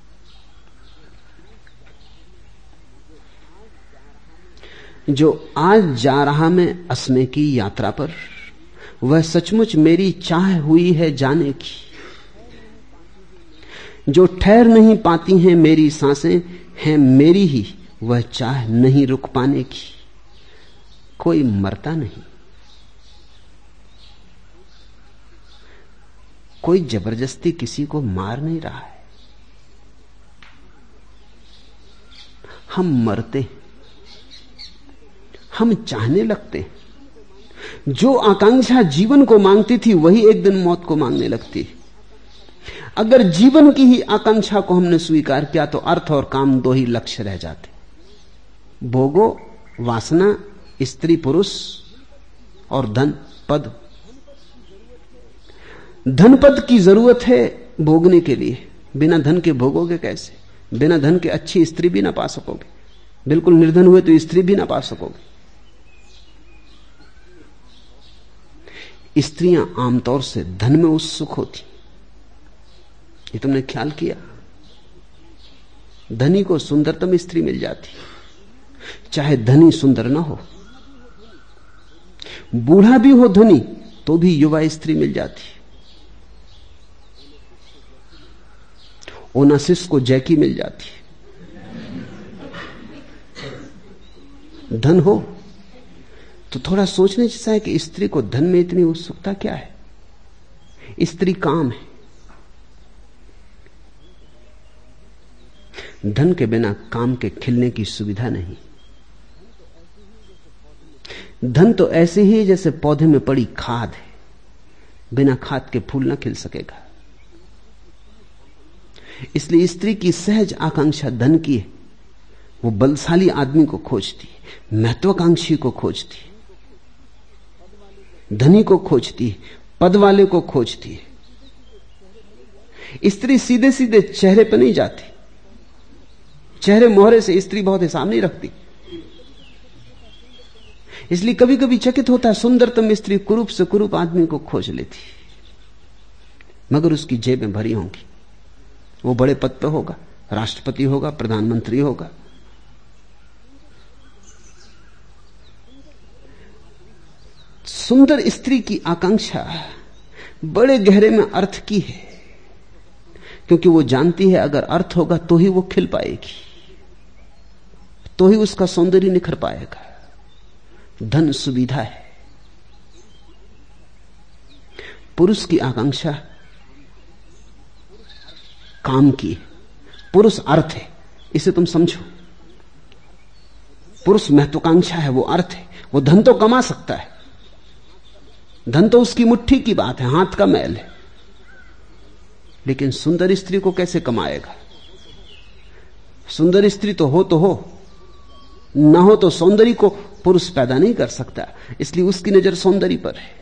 जो आज जा रहा मैं असमे की यात्रा पर, वह सचमुच मेरी चाह हुई है जाने की। जो ठहर नहीं पाती हैं मेरी सांसें, हैं मेरी ही वह चाह नहीं रुक पाने की। कोई मरता नहीं, कोई जबरदस्ती किसी को मार नहीं रहा है। हम मरते, हम चाहने लगते। जो आकांक्षा जीवन को मांगती थी वही एक दिन मौत को मांगने लगती। अगर जीवन की ही आकांक्षा को हमने स्वीकार किया तो अर्थ और काम दो ही लक्ष्य रह जाते। भोगो, वासना, स्त्री पुरुष और धन पद। धन पद की जरूरत है भोगने के लिए, बिना धन के भोगोगे कैसे? बिना धन के अच्छी स्त्री भी ना पा सकोगे, बिल्कुल निर्धन हुए तो स्त्री भी ना पा सकोगे। स्त्रियां आमतौर से धन में उत्सुक होती, ये तुमने ख्याल किया? धनी को सुंदरतम स्त्री मिल जाती, चाहे धनी सुंदर ना हो। बूढ़ा भी हो धनी तो भी युवा स्त्री मिल जाती। ओनासिस को जैकी मिल जाती। धन हो तो थोड़ा सोचने जैसा है कि स्त्री को धन में इतनी उत्सुकता क्या है? स्त्री काम है। धन के बिना काम के खिलने की सुविधा नहीं। धन तो ऐसे ही जैसे पौधे में पड़ी खाद है, बिना खाद के फूल ना खिल सकेगा। इसलिए स्त्री की सहज आकांक्षा धन की है। वो बलशाली आदमी को खोजती है, महत्वाकांक्षी को खोजती है, धनी को खोजती है, पद वाले को खोजती है। स्त्री सीधे सीधे चेहरे पर नहीं जाती। चेहरे मोहरे से स्त्री बहुत हिसाब नहीं रखती। इसलिए कभी कभी चकित होता है, सुंदरतम स्त्री कुरूप से कुरूप आदमी को खोज लेती, मगर उसकी जेबें भरी होंगी। वो बड़े पद पर होगा, राष्ट्रपति होगा, प्रधानमंत्री होगा। सुंदर स्त्री की आकांक्षा बड़े गहरे में अर्थ की है, क्योंकि वो जानती है अगर अर्थ होगा तो ही वो खिल पाएगी, तो ही उसका सौंदर्य निखर पाएगा। धन सुविधा है, पुरुष की आकांक्षा काम की है, पुरुष अर्थ है। इसे तुम समझो, पुरुष महत्वाकांक्षा है, वो अर्थ है। वो धन तो कमा सकता है, धन तो उसकी मुट्ठी की बात है, हाथ का मैल है, लेकिन सुंदर स्त्री को कैसे कमाएगा? सुंदर स्त्री तो हो, ना हो तो सौंदर्य को पुरुष पैदा नहीं कर सकता, इसलिए उसकी नजर सौंदर्य पर है।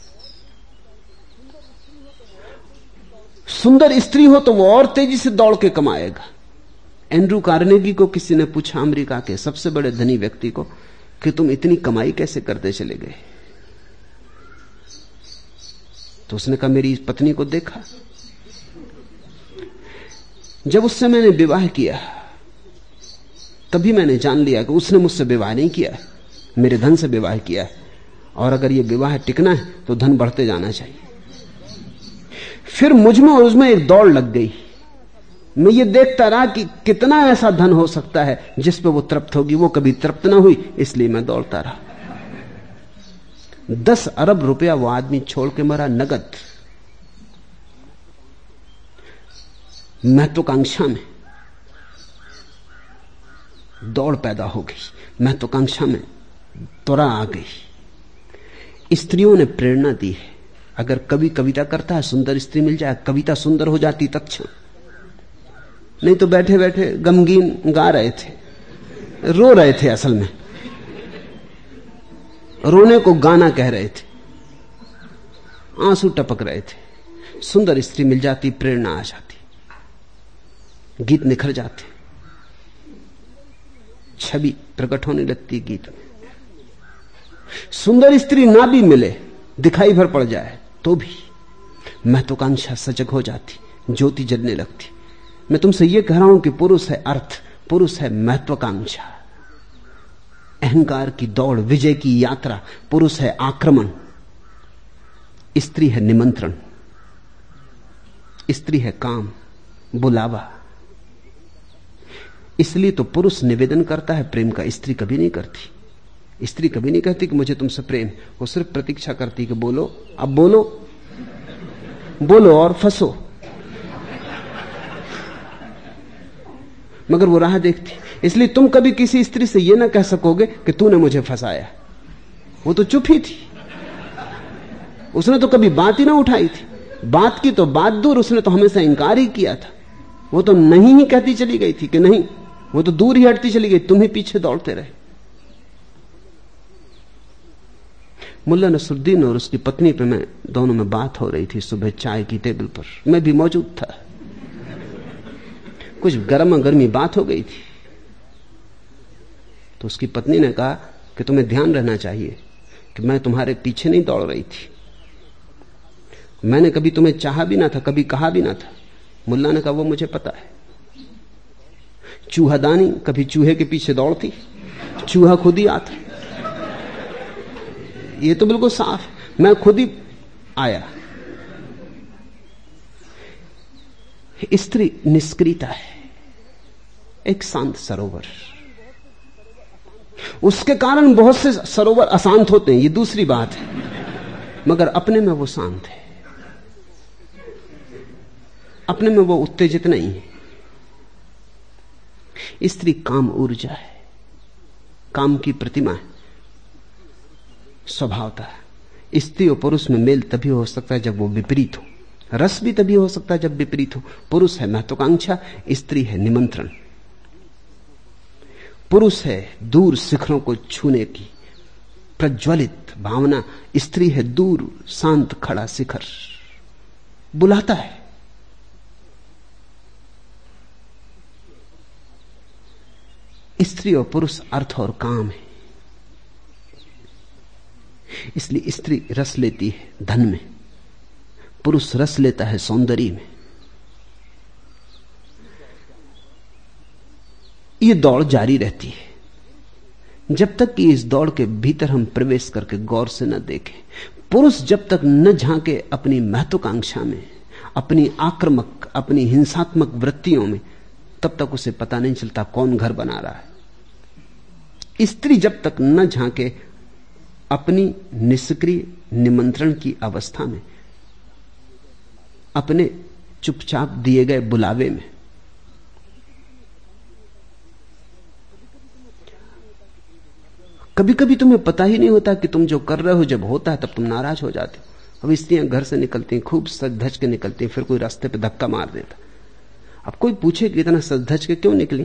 सुंदर स्त्री हो तो वो और तेजी से दौड़ के कमाएगा। एंड्रू कार्नेगी को किसी ने पूछा, अमेरिका के सबसे बड़े धनी व्यक्ति को, कि तुम इतनी कमाई कैसे करते चले गए? तो उसने कहा, मेरी पत्नी को देखा। जब उससे मैंने विवाह किया तभी मैंने जान लिया कि उसने मुझसे विवाह नहीं किया, मेरे धन से विवाह किया है, और अगर यह विवाह टिकना है तो धन बढ़ते जाना चाहिए। फिर मुझ में और उसमें एक दौड़ लग गई। मैं ये देखता रहा कि कितना ऐसा धन हो सकता है जिस पे वो तृप्त होगी। वो कभी तृप्त ना हुई, इसलिए मैं दौड़ता रहा। 10 अरब रुपया वो आदमी छोड़ के मरा, नगद। महत्वाकांक्षा में दौड़ पैदा हो गई, महत्वाकांक्षा में त्वरा आ गई। स्त्रियों ने प्रेरणा दी है। अगर कवि कविता करता है, सुंदर स्त्री मिल जाए, कविता सुंदर हो जाती तत्क्षण। नहीं तो बैठे बैठे गमगीन गा रहे थे, रो रहे थे। असल में रोने को गाना कह रहे थे, आंसू टपक रहे थे। सुंदर स्त्री मिल जाती, प्रेरणा आ जाती, गीत निखर जाते। छवि प्रकट होने लगती गीत में। सुंदर स्त्री ना भी मिले, दिखाई भर पड़ जाए तो भी महत्वाकांक्षा सजग हो जाती, ज्योति जलने लगती। मैं तुमसे यह कह रहा हूं कि पुरुष है अर्थ, पुरुष है महत्वाकांक्षा, अहंकार की दौड़, विजय की यात्रा। पुरुष है आक्रमण, स्त्री है निमंत्रण, स्त्री है काम, बुलावा। इसलिए तो पुरुष निवेदन करता है प्रेम का, स्त्री कभी नहीं करती। स्त्री कभी नहीं कहती कि मुझे तुमसे प्रेम, वो सिर्फ प्रतीक्षा करती कि बोलो, अब बोलो, बोलो और फंसो। मगर वो राह देखती। इसलिए तुम कभी किसी स्त्री से यह ना कह सकोगे कि तूने मुझे फंसाया, वो तो चुप ही थी, उसने तो कभी बात ही ना उठाई थी। बात की तो बात दूर, उसने तो हमेशा इंकार ही किया था। वो तो नहीं ही कहती चली गई थी कि नहीं, वो तो दूर ही हटती चली गई, तुम ही पीछे दौड़ते रहे। मुल्ला नसरुद्दीन और उसकी पत्नी पे मैं दोनों में बात हो रही थी सुबह चाय की टेबल पर, मैं भी मौजूद था। कुछ गर्मा गर्मी बात हो गई थी। तो उसकी पत्नी ने कहा कि तुम्हें ध्यान रहना चाहिए कि मैं तुम्हारे पीछे नहीं दौड़ रही थी, मैंने कभी तुम्हें चाहा भी ना था, कभी कहा भी ना था। मुल्ला ने कहा वो मुझे पता है। चूहादानी कभी चूहे के पीछे दौड़ती, चूहा खुद ही आता, ये तो बिल्कुल साफ, मैं खुद ही आया। स्त्री निष्क्रियता है, एक शांत सरोवर। उसके कारण बहुत से सरोवर अशांत होते हैं, ये दूसरी बात है, मगर अपने में वो शांत है, अपने में वो उत्तेजित नहीं है। स्त्री काम ऊर्जा है, काम की प्रतिमा है, स्वभावता। स्त्री और पुरुष में मेल तभी हो सकता है जब वो विपरीत हो, रस भी तभी हो सकता है जब विपरीत हो। पुरुष है महत्वाकांक्षा, स्त्री है निमंत्रण। पुरुष है दूर शिखरों को छूने की प्रज्वलित भावना, स्त्री है दूर शांत खड़ा शिखर, बुलाता है। स्त्री और पुरुष अर्थ और काम है। इसलिए स्त्री रस लेती है धन में, पुरुष रस लेता है सौंदर्य में। ये दौड़ जारी रहती है जब तक कि इस दौड़ के भीतर हम प्रवेश करके गौर से न देखें। पुरुष जब तक न झांके अपनी महत्वाकांक्षा में, अपनी आक्रामक, अपनी हिंसात्मक वृत्तियों में, तब तक उसे पता नहीं चलता कौन घर बना रहा है। स्त्री जब तक न झांके अपनी निष्क्रिय निमंत्रण की अवस्था में, अपने चुपचाप दिए गए बुलावे में, कभी कभी तुम्हें पता ही नहीं होता कि तुम जो कर रहे हो, जब होता है तब तुम नाराज हो जाते हो। अब स्त्रियां घर से निकलती हैं, खूब सज धज के निकलती हैं, फिर कोई रास्ते पे धक्का मार देता। अब कोई पूछे कि इतना सज धज के क्यों निकली,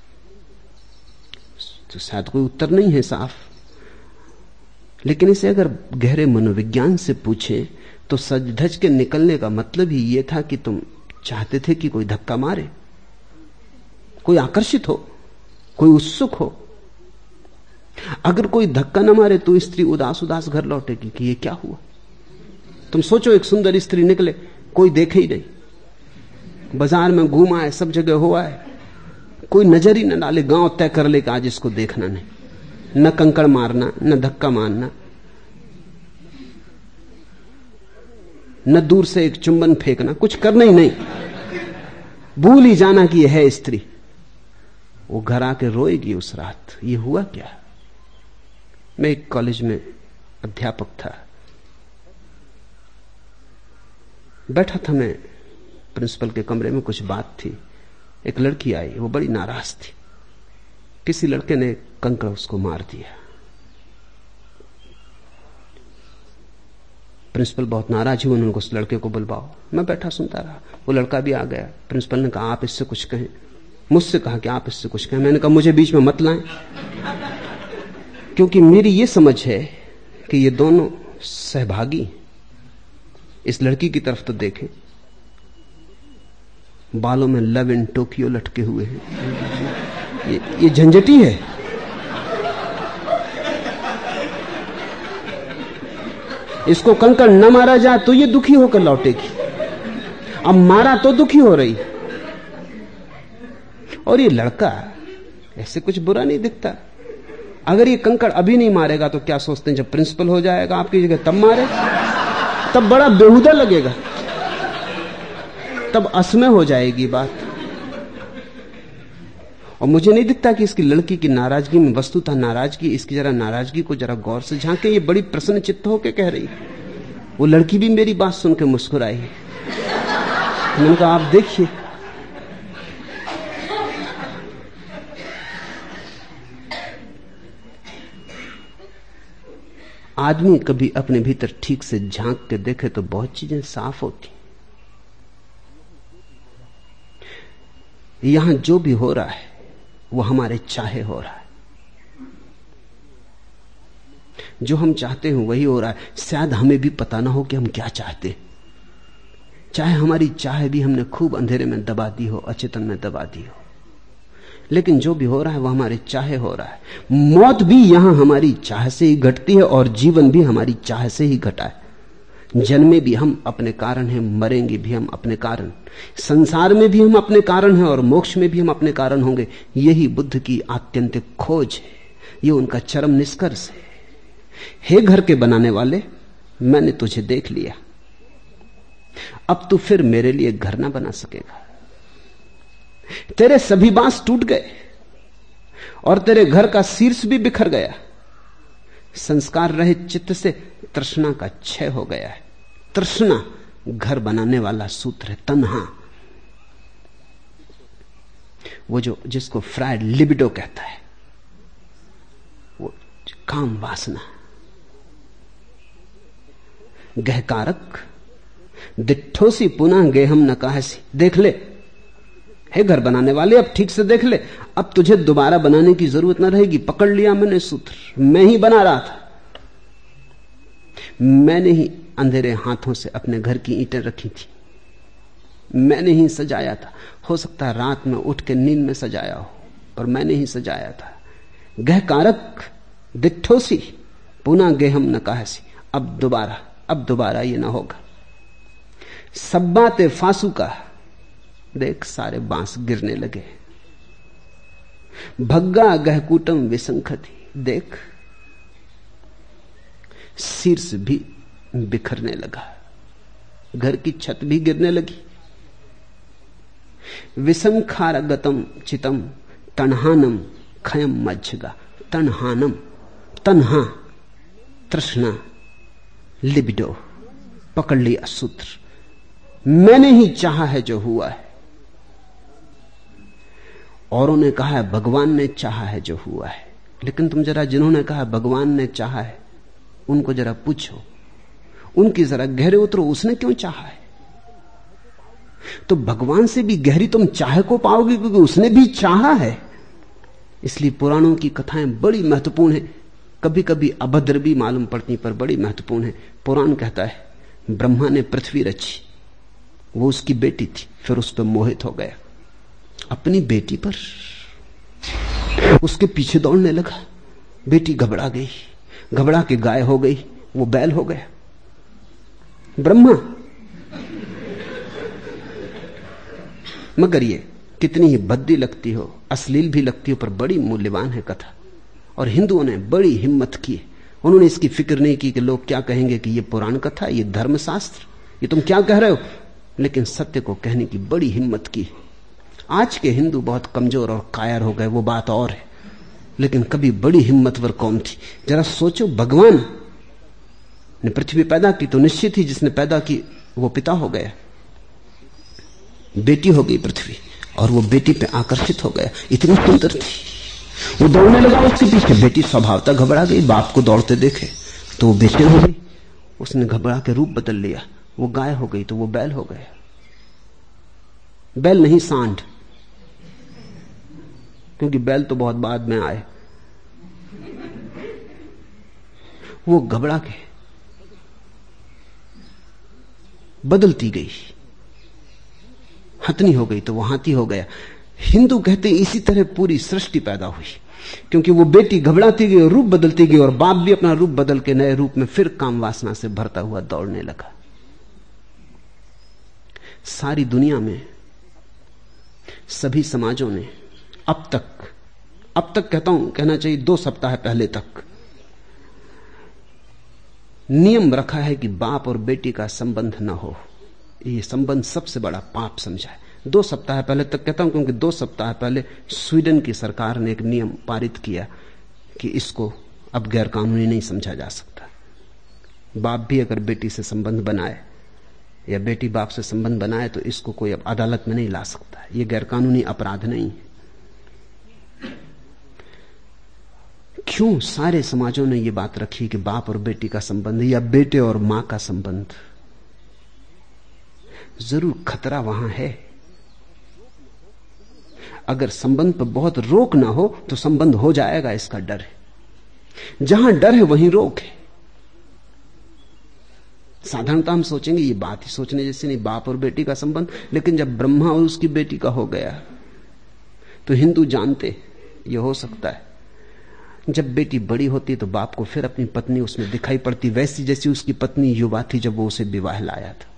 तो शायद कोई उत्तर नहीं है साफ। लेकिन इसे अगर गहरे मनोविज्ञान से पूछे तो सज धज के निकलने का मतलब ही यह था कि तुम चाहते थे कि कोई धक्का मारे, कोई आकर्षित हो, कोई उत्सुक हो। अगर कोई धक्का न मारे तो स्त्री उदास उदास घर लौटेगी कि ये क्या हुआ। तुम सोचो एक सुंदर स्त्री निकले, कोई देखे ही नहीं, बाजार में घूम आए, सब जगह हुआ है, कोई नजर ही न डाले, गांव तय कर ले कि आज इसको देखना नहीं, न कंकड़ मारना, न धक्का मारना, न दूर से एक चुंबन फेंकना, कुछ करना ही नहीं, भूल ही जाना कि यह है स्त्री। वो घर आके रोएगी उस रात, ये हुआ क्या। मैं एक कॉलेज में अध्यापक था, बैठा था मैं प्रिंसिपल के कमरे में, कुछ बात थी। एक लड़की आई, वो बड़ी नाराज थी, किसी लड़के ने कंकड़ उसको मार दिया। प्रिंसिपल बहुत नाराज हुए, उन्होंने उस लड़के को बुलवाओ। मैं बैठा सुनता रहा, वो लड़का भी आ गया। प्रिंसिपल ने कहा आप इससे कुछ कहें, मुझसे कहा कि आप इससे कुछ कहें। मैंने कहा मुझे बीच में मत लाएं, क्योंकि मेरी ये समझ है कि ये दोनों सहभागी। इस लड़की की तरफ तो देखें, बालों में लव इन टोक्यो लटके हुए हैं, ये झंझटी है। इसको कंकड़ न मारा जाए तो ये दुखी होकर लौटेगी, अब मारा तो दुखी हो रही। और ये लड़का ऐसे कुछ बुरा नहीं दिखता। अगर ये कंकड़ अभी नहीं मारेगा तो क्या सोचते हैं जब प्रिंसिपल हो जाएगा आपकी जगह तब मारे? तब बड़ा बेहुदा लगेगा, तब असमय हो जाएगी बात। और मुझे नहीं दिखता कि इसकी लड़की की नाराजगी में वस्तुतः नाराजगी, इसकी जरा नाराजगी को जरा गौर से झांके। ये बड़ी प्रसन्न चित्त होकर कह रही। वो लड़की भी मेरी बात सुन के मुस्कुराई। मैंने कहा आप देखिए, आदमी कभी अपने भीतर ठीक से झांक के देखे तो बहुत चीजें साफ होती। यहां जो भी हो रहा है वो हमारे चाहे हो रहा है। जो हम चाहते हैं वही हो रहा है। शायद हमें भी पता ना हो कि हम क्या चाहते हैं। चाहे हमारी चाह भी हमने खूब अंधेरे में दबा दी हो, अचेतन में दबा दी हो, लेकिन जो भी हो रहा है वो हमारे चाहे हो रहा है। मौत भी यहां हमारी चाह से ही घटती है और जीवन भी हमारी चाह से ही घटा है। जन्मे भी हम अपने कारण हैं, मरेंगे भी हम अपने कारण। संसार में भी हम अपने कारण हैं और मोक्ष में भी हम अपने कारण होंगे। यही बुद्ध की आत्यंतिक खोज है, ये उनका चरम निष्कर्ष है। हे घर के बनाने वाले, मैंने तुझे देख लिया, अब तू फिर मेरे लिए घर ना बना सकेगा। तेरे सभी बांस टूट गए और तेरे घर का शीर्ष भी बिखर गया। संस्कार रहित चित्त से तृष्णा का क्षय हो गया है। तृष्णा घर बनाने वाला सूत्र है, तन्हा। वो जो जिसको फ्राइड लिबिडो कहता है, वो काम वासना। गहकारक दिठोसी पुनः गेहम नकाहसी। देख ले हे घर बनाने वाले, अब ठीक से देख ले, अब तुझे दोबारा बनाने की जरूरत ना रहेगी। पकड़ लिया मैंने सूत्र, मैं ही बना रहा था। मैंने ही अंधेरे हाथों से अपने घर की ईंटें रखी थी, मैंने ही सजाया था। हो सकता है रात में उठ के नींद में सजाया हो, पर मैंने ही सजाया था। गहकारक दिठोसी पुनः गेहम नकाहसी। अब दोबारा ये ना होगा। सब्बाते फासू का, देख सारे बांस गिरने लगे। भग्गा गहकूटम विसंखति, देख शीर्ष भी बिखरने लगा, घर की छत भी गिरने लगी। विसंखारगतम चितम तन्हानम खयम मज्जगा। तन्हानम, तन्हा, तृष्णा, लिबिडो, पकड़ लिया सूत्र। मैंने ही चाहा है जो हुआ है। औरों ने कहा है भगवान ने चाहा है जो हुआ है, लेकिन तुम जरा जिन्होंने कहा भगवान ने चाहा है उनको जरा पूछो, उनकी जरा गहरे उतरो, उसने क्यों चाहा है? तो भगवान से भी गहरी तुम चाह को पाओगे, क्योंकि उसने भी चाहा है। इसलिए पुराणों की कथाएं बड़ी महत्वपूर्ण है, कभी कभी अभद्र भी मालूम पड़ती पर बड़ी महत्वपूर्ण है। पुराण कहता है ब्रह्मा ने पृथ्वी रची, वो उसकी बेटी थी, फिर उस पर मोहित हो गया, अपनी बेटी पर उसके पीछे दौड़ने लगा। बेटी घबरा गई, घबरा के गाय हो गई, वो बैल हो गया। ब्रह्मा, मगर ये कितनी ही भद्दी लगती हो, अश्लील भी लगती हो, पर बड़ी मूल्यवान है कथा। और हिंदुओं ने बड़ी हिम्मत की, उन्होंने इसकी फिक्र नहीं की कि लोग क्या कहेंगे कि ये पुराण कथा, ये धर्मशास्त्र, ये तुम क्या कह रहे हो, लेकिन सत्य को कहने की बड़ी हिम्मत की। आज के हिंदू बहुत कमजोर और कायर हो गए, वो बात और है, लेकिन कभी बड़ी हिम्मतवर कौम थी। जरा सोचो, भगवान ने पृथ्वी पैदा की तो निश्चित ही जिसने पैदा की वो पिता हो गया। बेटी हो गई पृथ्वी और वो बेटी पे आकर्षित हो गया, इतनी सुंदर थी। वो दौड़ने लगा उसके पीछे, बेटी स्वभावतः घबरा गई, बाप को दौड़ते देखे तो वो बेचैन हो गई, उसने घबरा के रूप बदल लिया, वो गाय हो गई तो वो बैल हो गया। बैल नहीं, सांड, क्योंकि बैल तो बहुत बाद में आए। वो घबरा के बदलती गई, हथनी हो गई तो वो हाथी हो गया। हिंदू कहते इसी तरह पूरी सृष्टि पैदा हुई। क्योंकि वो बेटी घबराती गई और रूप बदलती गई, और बाप भी अपना रूप बदल के नए रूप में फिर काम वासना से भरता हुआ दौड़ने लगा। सारी दुनिया में सभी समाजों ने अब तक कहता हूं, कहना चाहिए 2 सप्ताह पहले तक नियम रखा है कि बाप और बेटी का संबंध न हो। ये संबंध सबसे बड़ा पाप समझा है। 2 सप्ताह पहले तक कहता हूं क्योंकि 2 सप्ताह पहले स्वीडन की सरकार ने एक नियम पारित किया कि इसको अब गैर कानूनी नहीं समझा जा सकता। बाप भी अगर बेटी से संबंध बनाए या बेटी बाप से संबंध बनाए तो इसको कोई अब अदालत में नहीं ला सकता। ये गैर कानूनी अपराध नहीं है। क्यों सारे समाजों ने यह बात रखी कि बाप और बेटी का संबंध या बेटे और मां का संबंध? जरूर खतरा वहां है। अगर संबंध पर बहुत रोक ना हो तो संबंध हो जाएगा, इसका डर है। जहां डर है वहीं रोक है। साधारणतः हम सोचेंगे ये बात ही सोचने जैसे नहीं, बाप और बेटी का संबंध। लेकिन जब ब्रह्मा और उसकी बेटी का हो गया तो हिंदू जानते ये हो सकता है। जब बेटी बड़ी होती तो बाप को फिर अपनी पत्नी उसमें दिखाई पड़ती, वैसी जैसी उसकी पत्नी युवा थी जब वो उसे विवाह लाया था।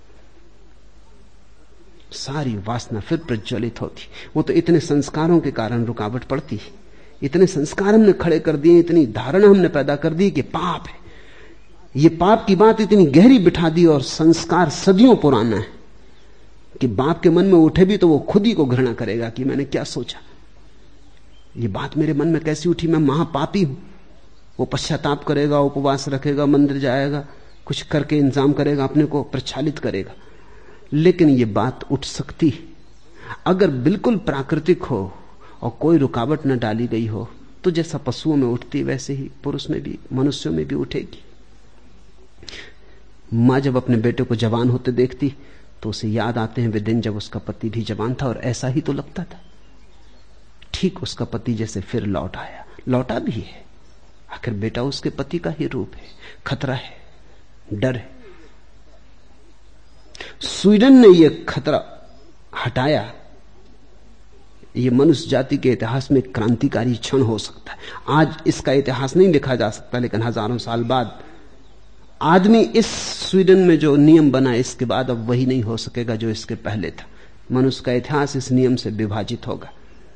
सारी वासना फिर प्रज्वलित होती। वो तो इतने संस्कारों के कारण रुकावट पड़ती, इतने संस्कार हमने खड़े कर दिए, इतनी धारणा हमने पैदा कर दी कि पाप है। ये पाप की बात इतनी गहरी बिठा दी, और संस्कार सदियों पुराना है कि बाप के मन में उठे भी तो वो खुद ही को घृणा करेगा कि मैंने क्या सोचा, ये बात मेरे मन में कैसी उठी, मैं महापापी हूं। वो पश्चाताप करेगा, उपवास रखेगा, मंदिर जाएगा, कुछ करके इंतजाम करेगा, अपने को प्रक्षालित करेगा। लेकिन ये बात उठ सकती अगर बिल्कुल प्राकृतिक हो और कोई रुकावट न डाली गई हो, तो जैसा पशुओं में उठती वैसे ही पुरुष में भी, मनुष्यों में भी उठेगी। मां जब अपने बेटे को जवान होते देखती तो उसे याद आते हैं वे दिन जब उसका पति भी जवान था और ऐसा ही तो लगता था। ठीक उसका पति जैसे फिर लौट आया, लौटा भी है। आखिर बेटा उसके पति का ही रूप है। खतरा है, डर है। स्वीडन ने यह खतरा हटाया। यह मनुष्य जाति के इतिहास में क्रांतिकारी क्षण हो सकता है। आज इसका इतिहास नहीं लिखा जा सकता, लेकिन हजारों साल बाद आदमी इस स्वीडन में जो नियम बना, इसके बाद अब वही नहीं हो सकेगा जो इसके पहले था। मनुष्य का इतिहास इस नियम से विभाजित होगा।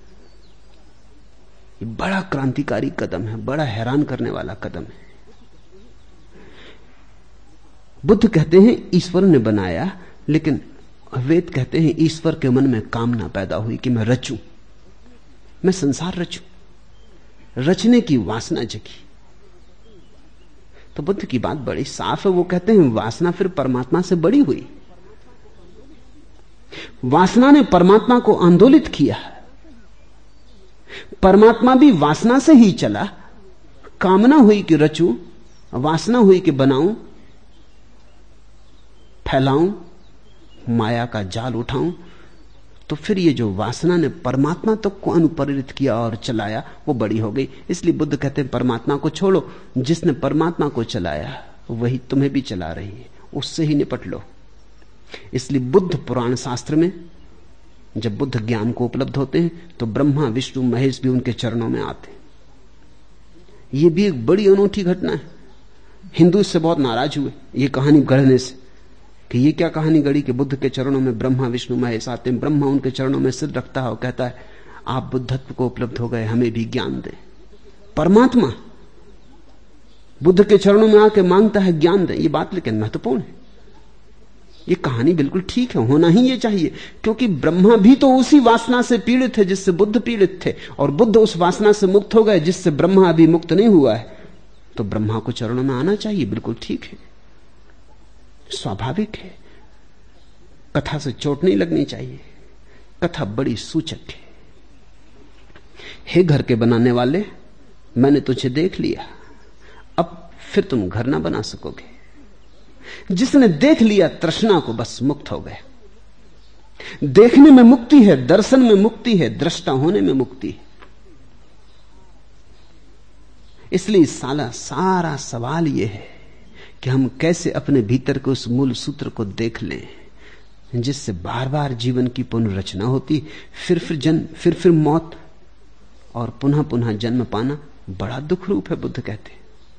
ये बड़ा क्रांतिकारी कदम है, बड़ा हैरान करने वाला कदम है। बुद्ध कहते हैं ईश्वर ने बनाया, लेकिन वेद कहते हैं ईश्वर के मन में कामना पैदा हुई कि मैं रचूं, मैं संसार रचूं। रचने की वासना जगी। तो बुद्ध की बात बड़ी साफ है। वो कहते हैं वासना फिर परमात्मा से बड़ी हुई। वासना ने परमात्मा को आंदोलित किया। परमात्मा भी वासना से ही चला। कामना हुई कि रचूं, वासना हुई कि बनाऊं, फैलाऊं, माया का जाल उठाऊं। तो फिर ये जो वासना ने परमात्मा तक को अनुप्रेरित किया और चलाया, वो बड़ी हो गई। इसलिए बुद्ध कहते हैं परमात्मा को छोड़ो, जिसने परमात्मा को चलाया वही तुम्हें भी चला रही है, उससे ही निपट लो। इसलिए बुद्ध पुराण शास्त्र में जब बुद्ध ज्ञान को उपलब्ध होते हैं तो ब्रह्मा विष्णु महेश भी उनके चरणों में आते हैं। यह भी एक बड़ी अनूठी घटना है। हिंदू इससे बहुत नाराज हुए ये कहानी गढ़ने से कि ये क्या कहानी गढ़ी कि बुद्ध के चरणों में ब्रह्मा विष्णु महेश आते हैं। ब्रह्मा उनके चरणों में सिर रखता है और कहता है आप बुद्धत्व को उपलब्ध हो गए, हमें भी ज्ञान दे। परमात्मा बुद्ध के चरणों में आके मांगता है ज्ञान दे। ये बात लेकिन महत्वपूर्ण है। ये कहानी बिल्कुल ठीक है, होना ही ये चाहिए, क्योंकि ब्रह्मा भी तो उसी वासना से पीड़ित है जिससे बुद्ध पीड़ित थे, और बुद्ध उस वासना से मुक्त हो गए जिससे ब्रह्मा अभी मुक्त नहीं हुआ है। तो ब्रह्मा को चरणों में आना चाहिए, बिल्कुल ठीक है, स्वाभाविक है। कथा से चोट नहीं लगनी चाहिए। कथा बड़ी सूचक है। हे घर के बनाने वाले, मैंने तुझे देख लिया, अब फिर तुम घर ना बना सकोगे। जिसने देख लिया तृष्णा को, बस मुक्त हो गए। देखने में मुक्ति है, दर्शन में मुक्ति है, दृष्टा होने में मुक्ति है। इसलिए सारा सवाल यह है कि हम कैसे अपने भीतर के उस मूल सूत्र को देख लें जिससे बार बार जीवन की पुनर्रचना होती, फिर जन्म, फिर मौत, और पुनः पुनः जन्म पाना बड़ा दुख रूप है, बुद्ध कहते हैं।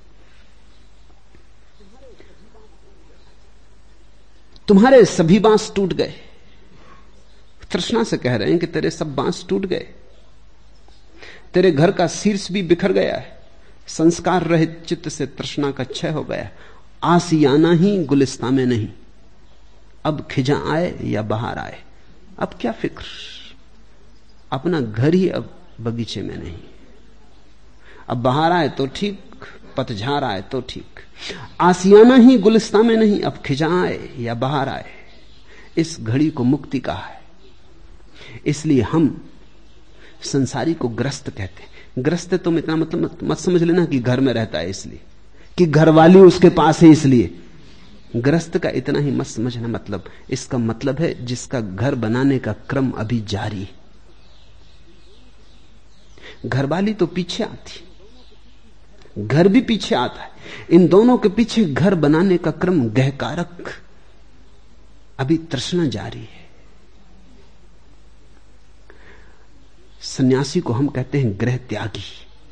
तुम्हारे सभी बांस टूट गए, तृष्णा से कह रहे हैं कि तेरे सब बांस टूट गए, तेरे घर का शीर्ष भी बिखर गया है, संस्कार रहित चित्त से तृष्णा का क्षय हो गया। आसियाना ही गुलिस्ता में नहीं, अब खिजा आए या बाहर आए, अब क्या फिक्र, अपना घर ही अब बगीचे में नहीं, अब बाहर आए तो ठीक, पतझड़ आए तो ठीक, आसियाना ही गुलिस्ता में नहीं, अब खिजा आए या बाहर आए। इस घड़ी को मुक्ति कहा है। इसलिए हम संसारी को ग्रस्त कहते हैं। ग्रस्त तुम इतना मतलब मत समझ लेना कि घर में रहता है इसलिए, कि घरवाली उसके पास है इसलिए। ग्रस्त का इतना ही मत समझना मतलब, इसका मतलब है जिसका घर बनाने का क्रम अभी जारी। घरवाली तो पीछे आती, घर भी पीछे आता है, इन दोनों के पीछे घर बनाने का क्रम गहकारक, अभी तृष्णा जारी है। सन्यासी को हम कहते हैं गृह त्यागी।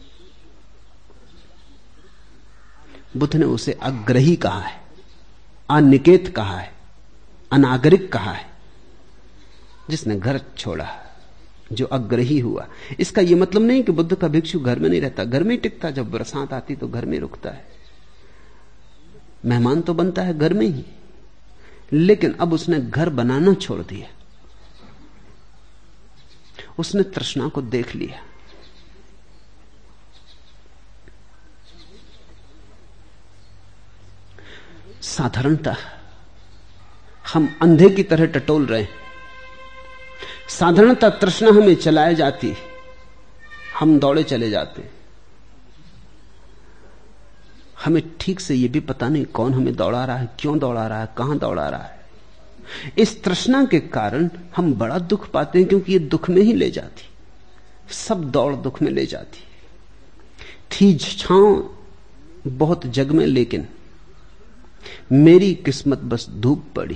बुद्ध ने उसे अग्रही कहा है, अनिकेत कहा है, अनागरिक कहा है, जिसने घर छोड़ा, जो अग्रही हुआ। इसका यह मतलब नहीं कि बुद्ध का भिक्षु घर में नहीं रहता, घर में ही टिकता, जब बरसात आती तो घर में रुकता है, मेहमान तो बनता है घर में ही, लेकिन अब उसने घर बनाना छोड़ दिया। उसने तृष्णा को देख लिया। साधारणतः हम अंधे की तरह टटोल रहे हैं। साधारणतः तृष्णा हमें चलाए जाती, हम दौड़े चले जाते हैं। हमें ठीक से यह भी पता नहीं कौन हमें दौड़ा रहा है, क्यों दौड़ा रहा है, कहां दौड़ा रहा है। इस तृष्णा के कारण हम बड़ा दुख पाते हैं, क्योंकि ये दुख में ही ले जाती, सब दौड़ दुख में ले जाती। थी छांव बहुत जग में, लेकिन मेरी किस्मत बस धूप पड़ी।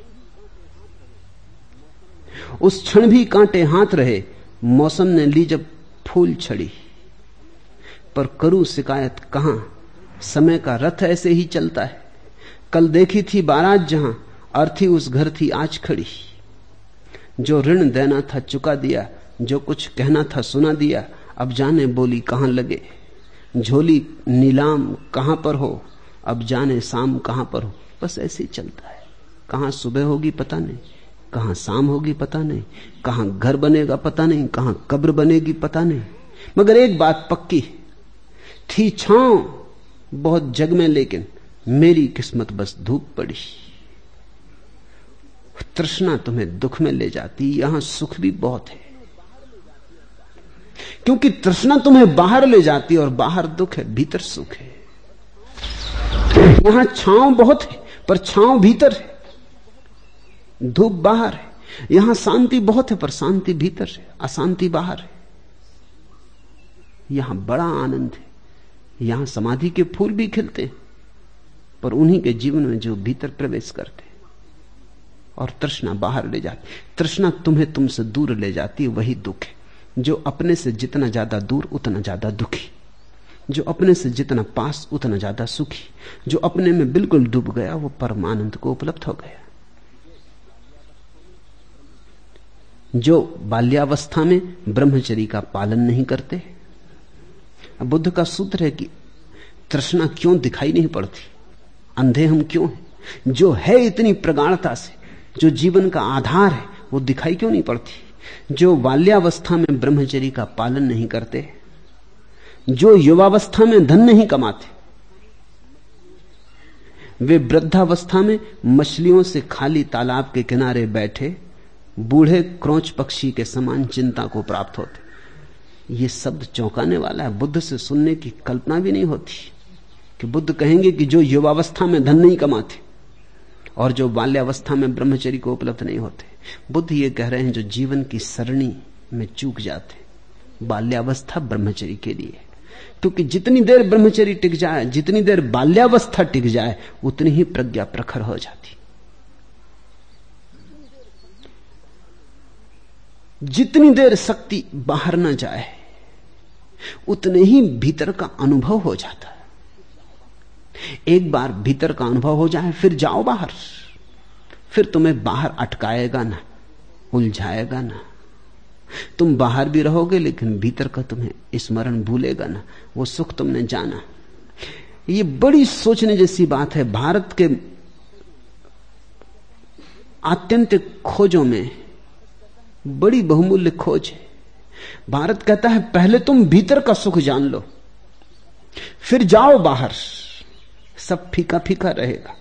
उस क्षण भी कांटे हाथ रहे, मौसम ने ली जब फूल छड़ी। पर करूं शिकायत कहां, समय का रथ ऐसे ही चलता है। कल देखी थी बारात जहां, अर्थी उस घर थी आज खड़ी। जो ऋण देना था चुका दिया, जो कुछ कहना था सुना दिया। अब जाने बोली कहां लगे, झोली नीलाम कहां पर हो, अब जाने शाम कहां पर हो। बस ऐसे ही चलता है। कहां सुबह होगी पता नहीं, कहां शाम होगी पता नहीं, कहां घर बनेगा पता नहीं, कहां कब्र बनेगी पता नहीं। मगर एक बात पक्की, थी छांव बहुत जग में, लेकिन मेरी किस्मत बस धूप पड़ी। तृष्णा तुम्हें दुख में ले जाती, यहां सुख भी बहुत है, क्योंकि तृष्णा तुम्हें बाहर ले जाती, और बाहर दुख है, भीतर सुख है। यहां छांव बहुत है, पर छांव भीतर है, धूप बाहर है। यहां शांति बहुत है, पर शांति भीतर है, अशांति बाहर है। यहां बड़ा आनंद है, यहां समाधि के फूल भी खिलते हैं, पर उन्हीं के जीवन में जो भीतर प्रवेश करते हैं। और तृष्णा बाहर ले जाती। तृष्णा तुम्हें तुमसे दूर ले जाती, वही दुख है। जो अपने से जितना ज्यादा दूर उतना ज्यादा दुखी, जो अपने से जितना पास उतना ज्यादा सुखी। जो अपने में बिल्कुल डूब गया वो परमानंद को उपलब्ध हो गया। जो बाल्यावस्था में ब्रह्मचर्य का पालन नहीं करते। अब बुद्ध का सूत्र है कि तृष्णा क्यों दिखाई नहीं पड़ती, अंधे हम क्यों हैं। जो है इतनी प्रगाढ़ता से, जो जीवन का आधार है, वो दिखाई क्यों नहीं पड़ती। जो बाल्यावस्था में ब्रह्मचर्य का पालन नहीं करते, जो युवावस्था में धन नहीं कमाते, वे वृद्धावस्था में मछलियों से खाली तालाब के किनारे बैठे बूढ़े क्रोंच पक्षी के समान चिंता को प्राप्त होते। ये शब्द चौंकाने वाला है, बुद्ध से सुनने की कल्पना भी नहीं होती कि बुद्ध कहेंगे कि जो युवावस्था में धन नहीं कमाते और जो बाल्यावस्था में ब्रह्मचर्य को उपलब्ध नहीं होते। बुद्ध ये कह रहे हैं जो जीवन की सरणी में चूक जाते, बाल्यावस्था ब्रह्मचर्य के लिए, क्योंकि जितनी देर ब्रह्मचर्य टिक जाए, जितनी देर बाल्यावस्था टिक जाए, उतनी ही प्रज्ञा प्रखर हो जाती। जितनी देर शक्ति बाहर न जाए, उतने ही भीतर का अनुभव हो जाता है। एक बार भीतर का अनुभव हो जाए फिर जाओ बाहर, फिर तुम्हें बाहर अटकाएगा ना, उलझाएगा ना। तुम बाहर भी रहोगे लेकिन भीतर का तुम्हें स्मरण भूलेगा ना, वो सुख तुमने जाना। ये बड़ी सोचने जैसी बात है। भारत के आत्यंतिक खोजों में बड़ी बहुमूल्य खोज है। भारत कहता है पहले तुम भीतर का सुख जान लो, फिर जाओ बाहर, सब फीका फीका रहेगा।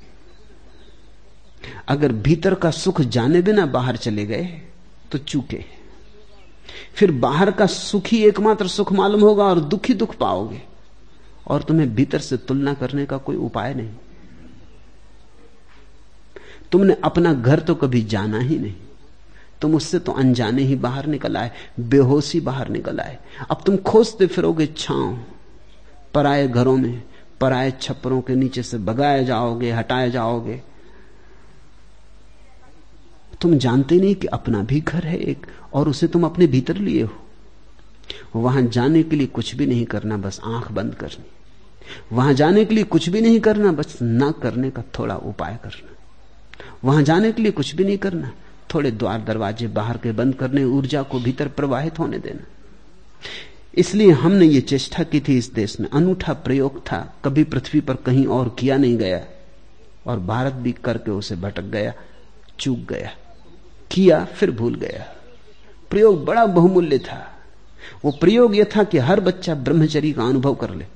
अगर भीतर का सुख जाने बिना बाहर चले गए तो चूके, फिर बाहर का सुख ही एकमात्र सुख मालूम होगा और दुख ही दुख पाओगे, और तुम्हें भीतर से तुलना करने का कोई उपाय नहीं। तुमने अपना घर तो कभी जाना ही नहीं, तुम उससे तो अनजाने ही बाहर निकल आए, बेहोशी बाहर निकल आए। अब तुम खोजते फिरोगे छांव, पराये घरों में, पराये छप्परों के नीचे से भगाए जाओगे, हटाए जाओगे। तुम जानते नहीं कि अपना भी घर है एक, और उसे तुम अपने भीतर लिए हो। वहां जाने के लिए कुछ भी नहीं करना, बस आंख बंद करनी। वहां जाने के लिए कुछ भी नहीं करना, बस ना करने का थोड़ा उपाय करना। वहां जाने के लिए कुछ भी नहीं करना, थोड़े द्वार दरवाजे बाहर के बंद करने, ऊर्जा को भीतर प्रवाहित होने देना। इसलिए हमने ये चेष्टा की थी इस देश में, अनूठा प्रयोग था, कभी पृथ्वी पर कहीं और किया नहीं गया, और भारत भी करके उसे भटक गया, चूक गया, किया फिर भूल गया। प्रयोग बड़ा बहुमूल्य था। वो प्रयोग यह था कि हर बच्चा ब्रह्मचर्य का अनुभव कर ले।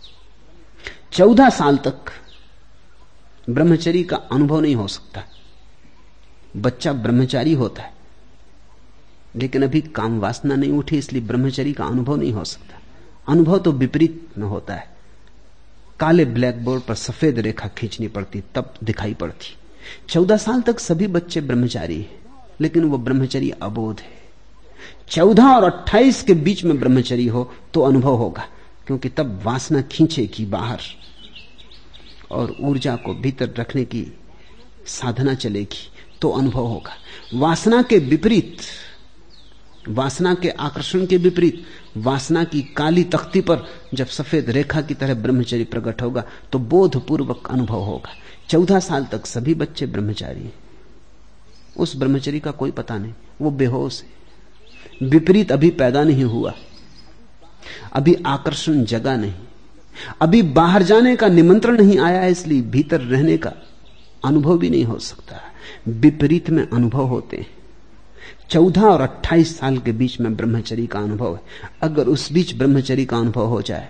14 साल तक ब्रह्मचर्य का अनुभव नहीं हो सकता। बच्चा ब्रह्मचारी होता है, लेकिन अभी काम वासना नहीं उठी, इसलिए ब्रह्मचर्य का अनुभव नहीं हो सकता। अनुभव तो विपरीत में होता है। काले ब्लैक बोर्ड पर सफेद रेखा खींचनी पड़ती, तब दिखाई पड़ती। 14 साल तक सभी बच्चे ब्रह्मचारी हैं, लेकिन वो ब्रह्मचर्य अबोध है। 14 और 28 के बीच में ब्रह्मचर्य हो तो अनुभव होगा, क्योंकि तब वासना खींचेगी बाहर और ऊर्जा को भीतर रखने की साधना चलेगी, तो अनुभव होगा। वासना के विपरीत, वासना के आकर्षण के विपरीत, वासना की काली तख्ती पर जब सफेद रेखा की तरह ब्रह्मचर्य प्रकट होगा तो बोधपूर्वक अनुभव होगा। 14 साल तक सभी बच्चे ब्रह्मचारी हैं। उस ब्रह्मचर्य का कोई पता नहीं, वो बेहोश है। विपरीत अभी पैदा नहीं हुआ, अभी आकर्षण जगा नहीं, अभी बाहर जाने का निमंत्रण नहीं आया, इसलिए भीतर रहने का अनुभव भी नहीं हो सकता। विपरीत में अनुभव होते हैं। 14 और 28 साल के बीच में ब्रह्मचर्य का अनुभव है। अगर उस बीच ब्रह्मचर्य का अनुभव हो जाए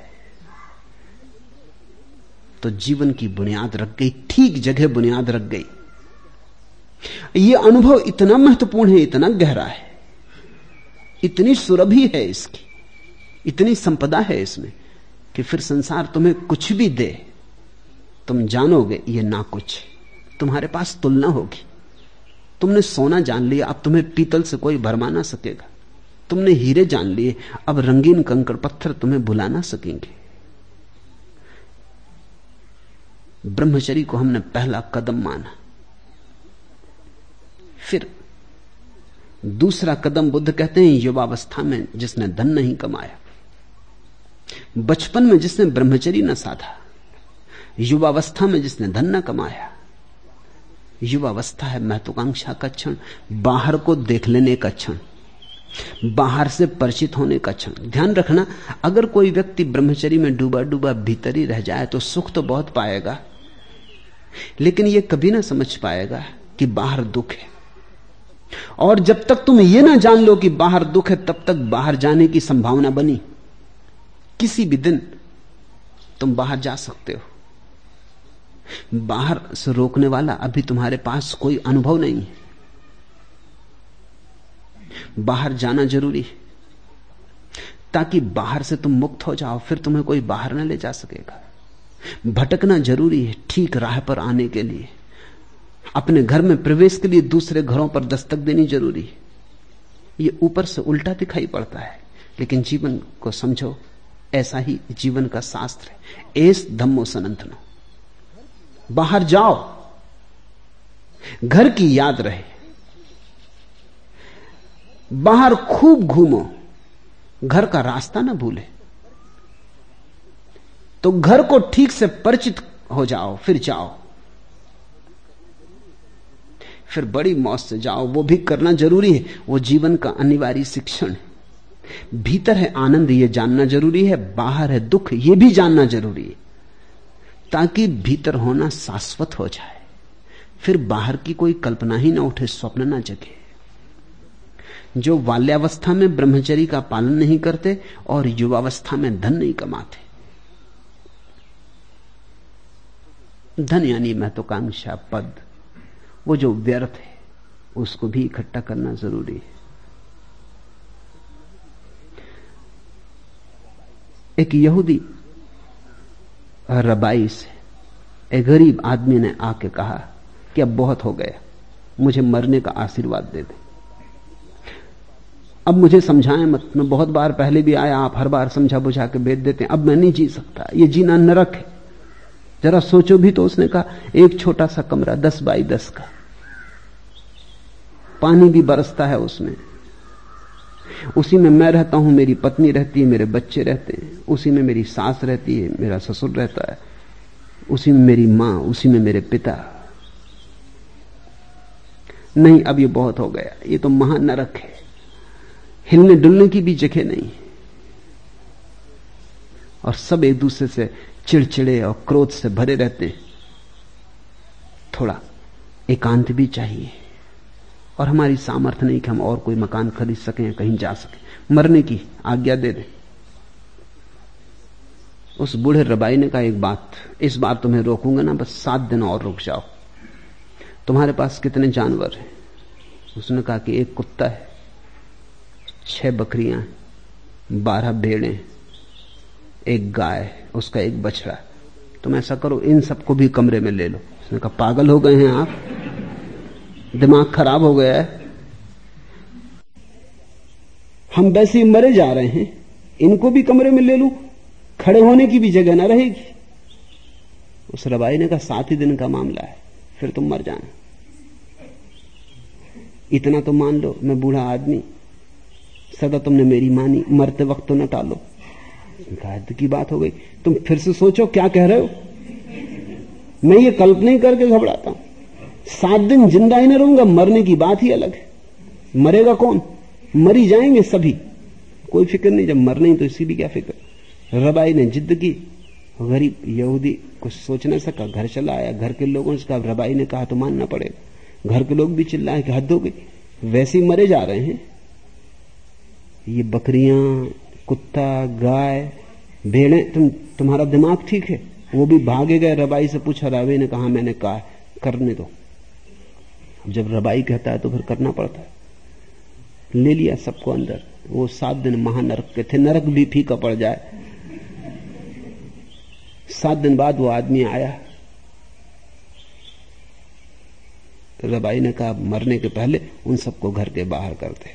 तो जीवन की बुनियाद रख गई, ठीक जगह बुनियाद रख गई। यह अनुभव इतना महत्वपूर्ण है, इतना गहरा है, इतनी सुरभि है इसकी, इतनी संपदा है इसमें, कि फिर संसार तुम्हें कुछ भी दे, तुम जानोगे ये ना कुछ। तुम्हारे पास तुलना होगी। तुमने सोना जान लिया, अब तुम्हें पीतल से कोई भरमा ना सकेगा। तुमने हीरे जान लिए, अब रंगीन कंकड़ पत्थर तुम्हें भुला ना सकेंगे। ब्रह्मचर्य को हमने पहला कदम माना। फिर दूसरा कदम बुद्ध कहते हैं युवावस्था में जिसने धन नहीं कमाया, बचपन में जिसने ब्रह्मचर्य न साधा, युवावस्था में जिसने धन न कमाया। युवावस्था है महत्वाकांक्षा का क्षण, बाहर को देख लेने का क्षण, बाहर से परिचित होने का क्षण। ध्यान रखना, अगर कोई व्यक्ति ब्रह्मचर्य में डूबा डूबा भीतर ही रह जाए तो सुख तो बहुत पाएगा, लेकिन यह कभी ना समझ पाएगा कि बाहर दुख है। और जब तक तुम ये ना जान लो कि बाहर दुख है, तब तक बाहर जाने की संभावना बनी। किसी भी दिन तुम बाहर जा सकते हो, बाहर से रोकने वाला अभी तुम्हारे पास कोई अनुभव नहीं है। बाहर जाना जरूरी है ताकि बाहर से तुम मुक्त हो जाओ, फिर तुम्हें कोई बाहर ना ले जा सकेगा। भटकना जरूरी है ठीक राह पर आने के लिए। अपने घर में प्रवेश के लिए दूसरे घरों पर दस्तक देनी जरूरी है। ये ऊपर से उल्टा दिखाई पड़ता है, लेकिन जीवन को समझो, ऐसा ही जीवन का शास्त्र है। एस धम्मो सनातनो। बाहर जाओ, घर की याद रहे, बाहर खूब घूमो, घर का रास्ता ना भूले। तो घर को ठीक से परिचित हो जाओ, फिर जाओ, फिर बड़ी मौज से जाओ। वो भी करना जरूरी है, वो जीवन का अनिवार्य शिक्षण है। भीतर है आनंद, ये जानना जरूरी है, बाहर है दुख, ये भी जानना जरूरी है, ताकि भीतर होना शाश्वत हो जाए। फिर बाहर की कोई कल्पना ही ना उठे, स्वप्न ना जगे। जो बाल्यावस्था में ब्रह्मचर्य का पालन नहीं करते और युवावस्था में धन नहीं कमाते, धन यानी महत्वाकांक्षा, पद, वो जो व्यर्थ है उसको भी इकट्ठा करना जरूरी है। एक यहूदी रबाई से एक गरीब आदमी ने आके कहा कि अब बहुत हो गया, मुझे मरने का आशीर्वाद दे दे। अब मुझे समझाएं मत, मैं बहुत बार पहले भी आया, आप हर बार समझा बुझा के भेज देते हैं, अब मैं नहीं जी सकता, ये जीना नरक है। जरा सोचो भी तो। उसने कहा एक छोटा सा कमरा 10 बाई 10 का, पानी भी बरसता है उसमें, उसी में मैं रहता हूं, मेरी पत्नी रहती है, मेरे बच्चे रहते हैं, उसी में मेरी सास रहती है, मेरा ससुर रहता है, उसी में मेरी मां, उसी में मेरे पिता। नहीं, अब ये बहुत हो गया, ये तो महानरक है, हिलने डुलने की भी जगह नहीं, और सब एक दूसरे से चिड़चिड़े और क्रोध से भरे रहते हैं। थोड़ा एकांत भी चाहिए, और हमारी सामर्थ्य नहीं कि हम और कोई मकान खरीद सकें, कहीं जा सकें, मरने की आज्ञा दे दें। उस बूढ़े रबाई ने कहा एक बात, इस बार तुम्हें रोकूंगा ना, बस 7 दिन और रुक जाओ। तुम्हारे पास कितने जानवर हैं? उसने कहा कि एक कुत्ता है, 6 बकरियां, 12 भेड़ें, एक गाय, उसका एक बछड़ा। तुम ऐसा करो, इन सबको भी कमरे में ले लो। उसने कहा पागल हो गए हैं आप, दिमाग खराब हो गया है, हम वैसे ही मरे जा रहे हैं, इनको भी कमरे में ले लूं, खड़े होने की भी जगह ना रहेगी। उस रबाई ने कहा 7 ही दिन का मामला है, फिर तुम मर जाना। इतना तो मान लो, मैं बूढ़ा आदमी, सदा तुमने मेरी मानी, मरते वक्त तो न टालो। हद की बात हो गई, तुम फिर से सोचो क्या कह रहे हो। मैं ये कल्पना ही करके घबराता हूं, 7 दिन जिंदा ही न रहूंगा, मरने की बात ही अलग है। मरेगा कौन? मरी जाएंगे सभी, कोई फिक्र नहीं, जब मरना ही तो इसी भी क्या फिक्र। रबाई ने जिद की, गरीब यहूदी कुछ सोच न सका, घर चला आया। घर के लोगों से कहा, रबाई ने कहा तो मानना पड़ेगा। घर के लोग भी चिल्लाए कि हद हो गई, वैसे ही मरे जा रहे हैं, ये बकरियां, कुत्ता, गाय, भेड़ें, तुम्हारा दिमाग ठीक है? वो भी भागे गए। रबाई से पूछा, रबाई ने कहा मैंने कहा करने दो। जब रबाई कहता है तो फिर करना पड़ता है। ले लिया सबको अंदर। वो 7 दिन महानरक के थे, नरक भी फीका पड़ जाए। 7 दिन बाद वो आदमी आया। रबाई ने कहा मरने के पहले उन सबको घर के बाहर कर दे।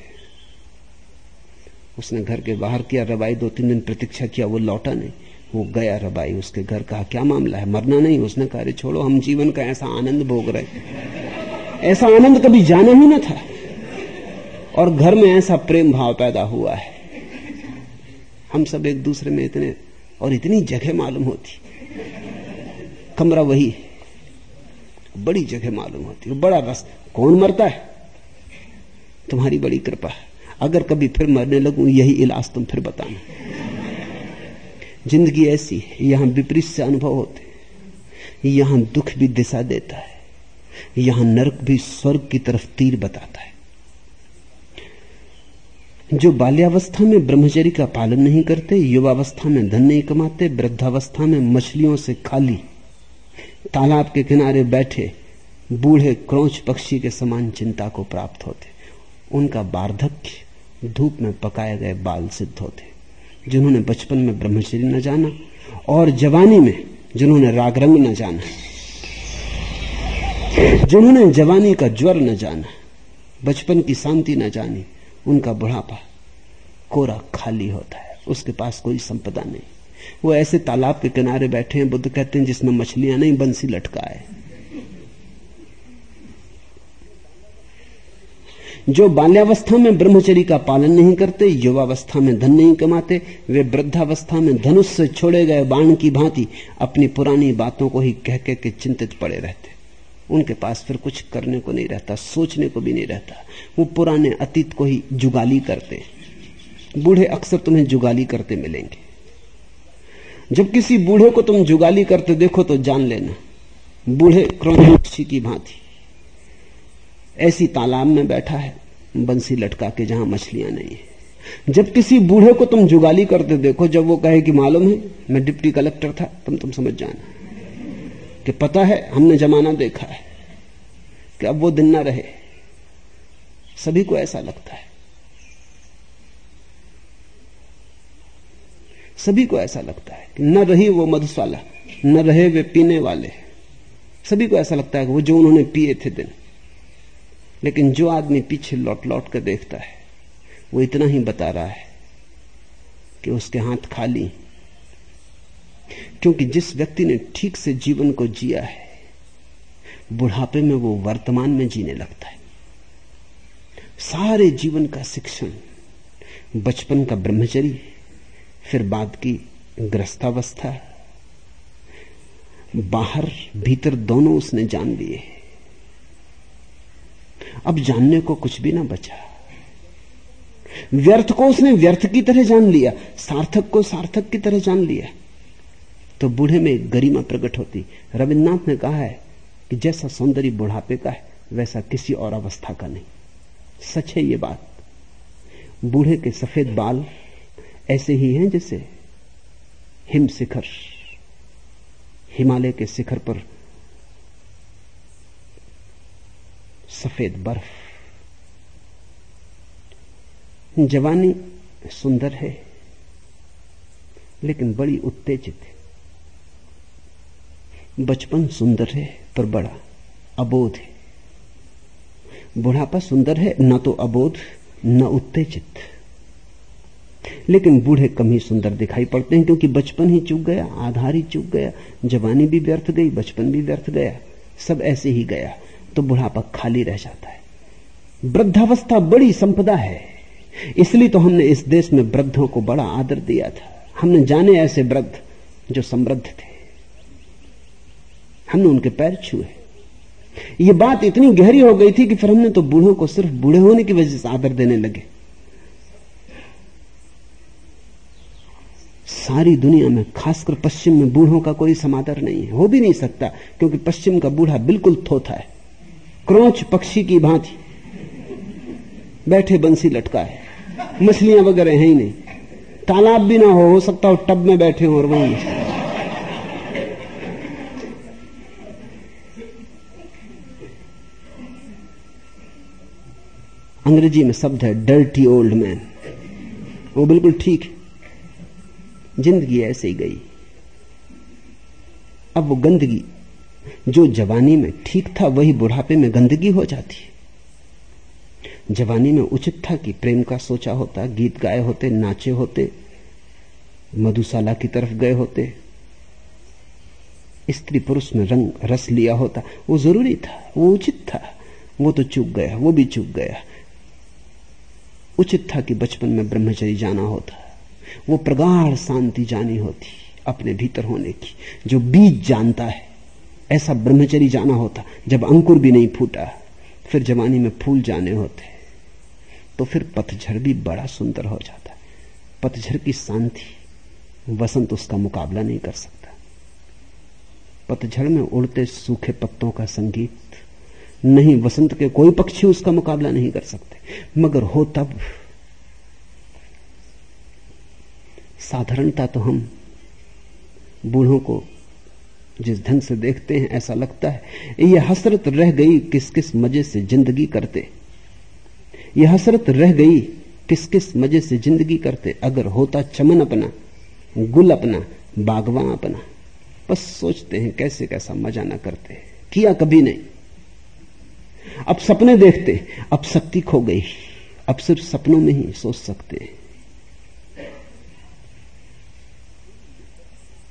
उसने घर के बाहर किया। रबाई 2-3 दिन प्रतीक्षा किया, वो लौटा नहीं। वो गया रबाई उसके घर, कहा क्या मामला है, मरना नहीं? उसने कहा अरे छोड़ो, हम जीवन का ऐसा आनंद भोग रहे, ऐसा आनंद कभी जाना ही ना था, और घर में ऐसा प्रेम भाव पैदा हुआ है। हम सब एक दूसरे में इतने, और इतनी जगह मालूम होती, कमरा वही, बड़ी जगह मालूम होती, बड़ा रस। कौन मरता है? तुम्हारी बड़ी कृपा है। अगर कभी फिर मरने लगूं, यही इलाज तुम फिर बताना। जिंदगी ऐसी है, यहां विपरीत से अनुभव होते, यहां दुख भी दिशा देता है, यहां नरक भी स्वर्ग की तरफ तीर बताता है। जो बाल्यावस्था में ब्रह्मचर्य का पालन नहीं करते, युवावस्था में धन नहीं कमाते, वृद्धावस्था में मछलियों से खाली तालाब के किनारे बैठे बूढ़े क्रोंच पक्षी के समान चिंता को प्राप्त होते, उनका वार्धक्य धूप में पकाए गए बाल सिद्ध होते। जिन्होंने बचपन में ब्रह्मचर्य न जाना और जवानी में जिन्होंने राग रंग न जाना, जिन्होंने जवानी का ज्वर न जाना, बचपन की शांति न जानी, उनका बुढ़ापा कोरा खाली होता है, उसके पास कोई संपदा नहीं। वो ऐसे तालाब के किनारे बैठे हैं, बुद्ध कहते हैं, जिसमें मछलियां नहीं, बंसी लटका है। जो बाल्यावस्था में ब्रह्मचर्य का पालन नहीं करते, युवावस्था में धन नहीं कमाते, वे वृद्धावस्था में धनुष से छोड़े गए बाण की भांति अपनी पुरानी बातों को ही कह कह के चिंतित पड़े रहते। उनके पास फिर कुछ करने को नहीं रहता, सोचने को भी नहीं रहता। वो पुराने अतीत को ही जुगाली करते। बूढ़े अक्सर तुम्हें जुगाली करते मिलेंगे। जब किसी बूढ़े को तुम जुगाली करते देखो तो जान लेना, बूढ़े क्रोधी की भांति ऐसी तालाब में बैठा है बंसी लटका के जहां मछलियां नहीं है। जब किसी बूढ़े को तुम जुगाली करते देखो, जब वो कहे कि मालूम है मैं डिप्टी कलेक्टर था, तुम समझ जाना कि पता है हमने जमाना देखा है कि अब वो दिन ना रहे। सभी को ऐसा लगता है, सभी को ऐसा लगता है कि न रही वो मधुशाला, न रहे वे पीने वाले। सभी को ऐसा लगता है कि वो जो उन्होंने पिए थे दिन। लेकिन जो आदमी पीछे लौट लौट कर देखता है वो इतना ही बता रहा है कि उसके हाथ खाली। क्योंकि जिस व्यक्ति ने ठीक से जीवन को जिया है, बुढ़ापे में वो वर्तमान में जीने लगता है। सारे जीवन का शिक्षण, बचपन का ब्रह्मचर्य, फिर बाद की गृहस्थावस्था, बाहर भीतर दोनों उसने जान लिए। अब जानने को कुछ भी ना बचा। व्यर्थ को उसने व्यर्थ की तरह जान लिया, सार्थक को सार्थक की तरह जान लिया। तो बूढ़े में एक गरिमा प्रकट होती। रविन्द्रनाथ ने कहा है कि जैसा सौंदर्य बुढ़ापे का है वैसा किसी और अवस्था का नहीं। सच है ये बात। बूढ़े के सफेद बाल ऐसे ही हैं जैसे हिम शिखर, हिमालय के शिखर पर सफेद बर्फ। जवानी सुंदर है लेकिन बड़ी उत्तेजित है। बचपन सुंदर है पर बड़ा अबोध है। बुढ़ापा सुंदर है, न तो अबोध न उत्तेजित। लेकिन बूढ़े कम ही सुंदर दिखाई पड़ते हैं, क्योंकि बचपन ही चूक गया, आधार ही चूक गया। जवानी भी व्यर्थ गई, बचपन भी व्यर्थ गया, सब ऐसे ही गया। तो बुढ़ापा खाली रह जाता है। वृद्धावस्था बड़ी संपदा है, इसलिए तो हमने इस देश में वृद्धों को बड़ा आदर दिया था। हमने जाने ऐसे वृद्ध जो समृद्ध थे, हमने उनके पैर छुए। ये बात इतनी गहरी हो गई थी कि फिर हमने तो बूढ़ों को सिर्फ बूढ़े होने की वजह से आदर देने लगे। सारी दुनिया में, खासकर पश्चिम में, बूढ़ों का कोई समादर नहीं है, हो भी नहीं सकता, क्योंकि पश्चिम का बूढ़ा बिल्कुल थोथा है, क्रोंच पक्षी की भांति बैठे बंसी लटका है। मछलियां वगैरह हैं ही नहीं, तालाब भी ना हो सकता हो टब में बैठे हो और वहीं। अंग्रेजी में शब्द है डर्टी ओल्ड मैन, वो बिल्कुल ठीक है। जिंदगी ऐसे ही गई। अब वो गंदगी जो जवानी में ठीक था वही बुढ़ापे में गंदगी हो जाती है। जवानी में उचित था कि प्रेम का सोचा होता, गीत गाए होते, नाचे होते, मधुशाला की तरफ गए होते, स्त्री पुरुष में रंग रस लिया होता। वो जरूरी था, वो उचित था। वो तो चूक गया, वो भी चूक गया। उचित था कि बचपन में ब्रह्मचर्य जाना होता, वो प्रगाढ़ शांति जानी होती अपने भीतर होने की, जो बीज जानता है। ऐसा ब्रह्मचर्य जाना होता जब अंकुर भी नहीं फूटा। फिर जवानी में फूल जाने होते, तो फिर पतझड़ भी बड़ा सुंदर हो जाता। पतझड़ की शांति वसंत उसका मुकाबला नहीं कर सकता। पतझड़ में उड़ते सूखे पत्तों का संगीत नहीं, वसंत के कोई पक्षी उसका मुकाबला नहीं कर सकते। मगर हो तब। साधारणता तो हम बूढ़ों को जिस ढंग से देखते हैं, ऐसा लगता है यह हसरत रह गई किस किस मजे से जिंदगी करते। यह हसरत रह गई किस किस मजे से जिंदगी करते। अगर होता चमन अपना, गुल अपना, बागवां अपना। बस सोचते हैं कैसे कैसा मजा ना करते, किया कभी नहीं। अब सपने देखते, अब शक्ति खो गई, अब सिर्फ सपनों में ही सोच सकते हैं।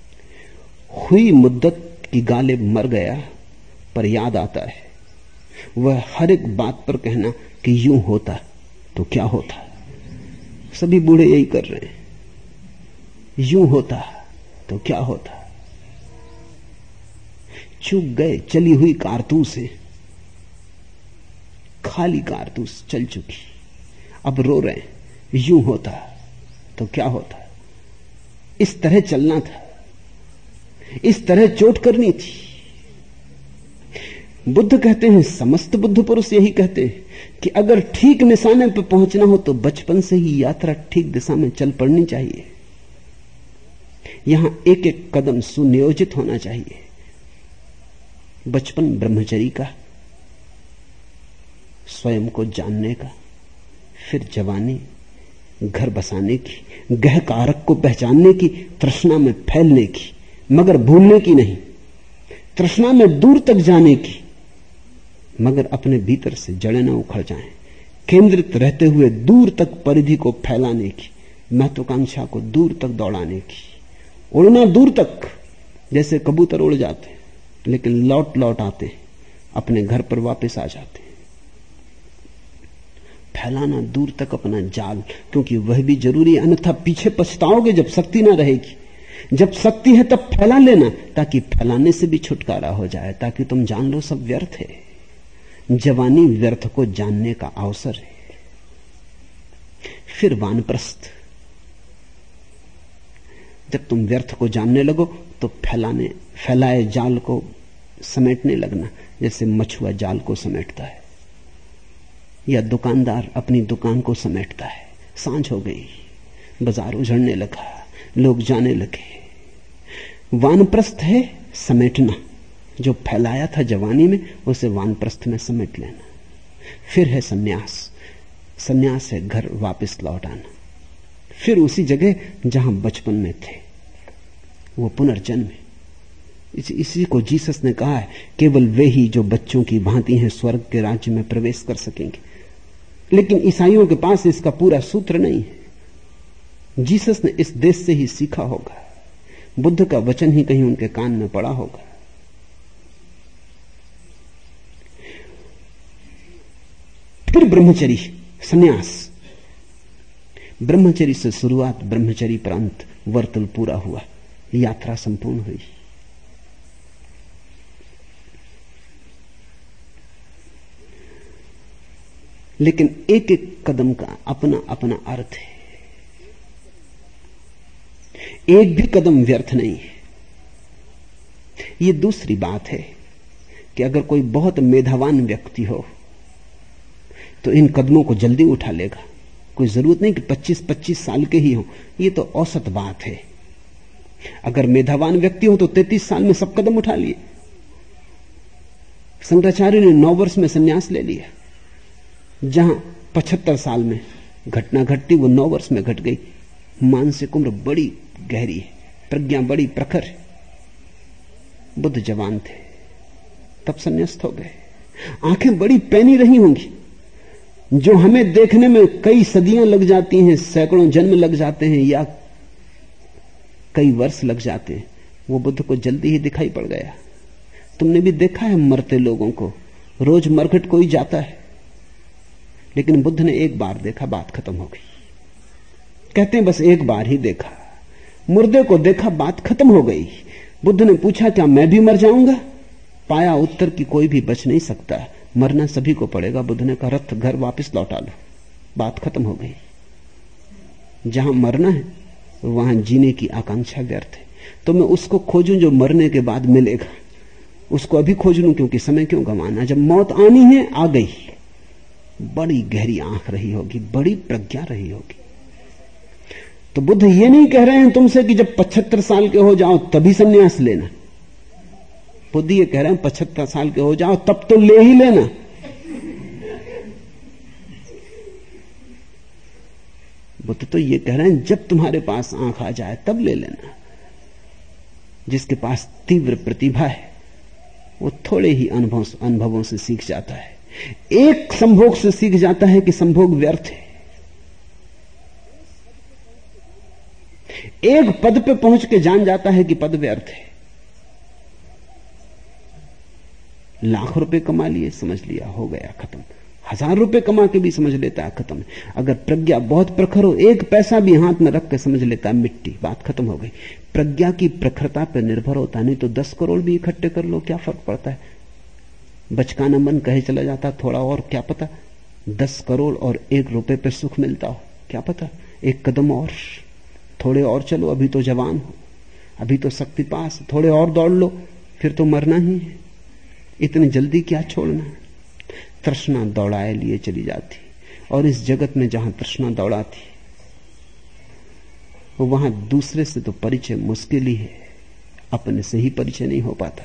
हुई मुद्दत की गालिब मर गया, पर याद आता है वह हर एक बात पर कहना कि यूं होता तो क्या होता। सभी बूढ़े यही कर रहे हैं, यूं होता तो क्या होता। चूक गए, चली हुई कारतूस है, खाली कारतूस चल चुकी, अब रो रहे हैं, यूं होता तो क्या होता। इस तरह चलना था, इस तरह चोट करनी थी। बुद्ध कहते हैं, समस्त बुद्ध पुरुष यही कहते हैं कि अगर ठीक निशाने पर पहुंचना हो तो बचपन से ही यात्रा ठीक दिशा में चल पड़नी चाहिए। यहां एक एक कदम सुनियोजित होना चाहिए। बचपन ब्रह्मचर्य का, स्वयं को जानने का, फिर जवानी घर बसाने की, गह कारक को पहचानने की, तृष्णा में फैलने की, मगर भूलने की नहीं, तृष्णा में दूर तक जाने की, मगर अपने भीतर से जड़ें न उखड़ जाएं, केंद्रित रहते हुए दूर तक परिधि को फैलाने की, महत्वाकांक्षा को दूर तक दौड़ाने की, उड़ना दूर तक, जैसे कबूतर उड़ जाते हैं लेकिन लौट लौट आते हैं, अपने घर पर वापस आ जाते हैं। फैलाना दूर तक अपना जाल, क्योंकि वह भी जरूरी है, अन्यथा पीछे पछताओगे जब शक्ति ना रहेगी। जब शक्ति है तब फैला लेना, ताकि फैलाने से भी छुटकारा हो जाए, ताकि तुम जान लो सब व्यर्थ है। जवानी व्यर्थ को जानने का अवसर है। फिर वानप्रस्थ, जब तुम व्यर्थ को जानने लगो तो फैलाए जाल को समेटने लगना, जैसे मछुआ जाल को समेटता है या दुकानदार अपनी दुकान को समेटता है। सांझ हो गई, बाजार उजड़ने लगा, लोग जाने लगे। वानप्रस्थ है समेटना, जो फैलाया था जवानी में उसे वानप्रस्थ में समेट लेना। फिर है सन्यास, सन्यास है घर वापस लौट आना, फिर उसी जगह जहां बचपन में थे, वो पुनर्जन्म है। इसी को जीसस ने कहा है, केवल वे ही जो बच्चों की भांति हैं स्वर्ग के राज्य में प्रवेश कर सकेंगे। लेकिन ईसाइयों के पास इसका पूरा सूत्र नहीं है। जीसस ने इस देश से ही सीखा होगा, बुद्ध का वचन ही कहीं उनके कान में पड़ा होगा। फिर ब्रह्मचरी, सन्यास। ब्रह्मचरी से शुरुआत, ब्रह्मचरी पर अंत, वर्तुल पूरा हुआ, यात्रा संपूर्ण हुई। लेकिन एक एक कदम का अपना अपना अर्थ है। एक भी कदम व्यर्थ नहीं है। यह दूसरी बात है कि अगर कोई बहुत मेधावान व्यक्ति हो तो इन कदमों को जल्दी उठा लेगा। कोई जरूरत नहीं कि 25-25 साल के ही हो, यह तो औसत बात है। अगर मेधावान व्यक्ति हो तो 33 साल में सब कदम उठा लिए। शंकराचार्य ने 9 वर्ष में संन्यास ले लिया। जहां 75 साल में घटना घटती वो 9 वर्ष में घट गई। मानसिक उम्र बड़ी गहरी है, प्रज्ञा बड़ी प्रखर है। बुद्ध जवान थे तब संन्यास्त हो गए। आंखें बड़ी पैनी रही होंगी। जो हमें देखने में कई सदियां लग जाती हैं, सैकड़ों जन्म लग जाते हैं या कई वर्ष लग जाते हैं, वो बुद्ध को जल्दी ही दिखाई पड़ गया। तुमने भी देखा है मरते लोगों को, रोज मरघट कोई जाता है, लेकिन बुद्ध ने एक बार देखा, बात खत्म हो गई। कहते हैं बस एक बार ही देखा, मुर्दे को देखा, बात खत्म हो गई। बुद्ध ने पूछा क्या मैं भी मर जाऊंगा? पाया उत्तर की कोई भी बच नहीं सकता, मरना सभी को पड़ेगा। बुद्ध ने कहा रथ घर वापस लौटा लो, बात खत्म हो गई। जहां मरना है वहां जीने की आकांक्षा व्यर्थ है। तो मैं उसको खोजूं जो मरने के बाद मिलेगा, उसको अभी खोज लूं, क्योंकि समय क्यों गंवाना। जब मौत आनी है आ गई। बड़ी गहरी आंख रही होगी, बड़ी प्रज्ञा रही होगी। तो बुद्ध ये नहीं कह रहे हैं तुमसे कि जब 75 साल के हो जाओ तभी संन्यास लेना। बुद्ध ये कह रहे हैं 75 साल के हो जाओ तब तो ले ही लेना। बुद्ध तो ये कह रहे हैं जब तुम्हारे पास आंख आ जाए तब ले लेना। जिसके पास तीव्र प्रतिभा है वो थोड़े ही अनुभवों से सीख जाता है। एक संभोग से सीख जाता है कि संभोग व्यर्थ है। एक पद पे पहुंच के जान जाता है कि पद व्यर्थ है। लाख रुपए कमा लिए, समझ लिया हो गया खत्म। 1000 रुपए कमा के भी समझ लेता है खत्म। अगर प्रज्ञा बहुत प्रखर हो, 1 पैसा भी हाथ में रख के समझ लेता है मिट्टी, बात खत्म हो गई। प्रज्ञा की प्रखरता पर निर्भर होता, नहीं तो 10 करोड़ भी इकट्ठे कर लो, क्या फर्क पड़ता है। बचकाना मन कहे चला जाता, थोड़ा और, क्या पता 10 करोड़ और 1 रुपए पे सुख मिलता हो, क्या पता। 1 कदम और, थोड़े और चलो, अभी तो जवान हो, अभी तो शक्ति पास, थोड़े और दौड़ लो, फिर तो मरना ही है। इतनी जल्दी क्या छोड़ना है। तृष्णा दौड़ाए लिए चली जाती, और इस जगत में जहां तृष्णा दौड़ाती वहां दूसरे से तो परिचय मुश्किल ही है, अपने से ही परिचय नहीं हो पाता।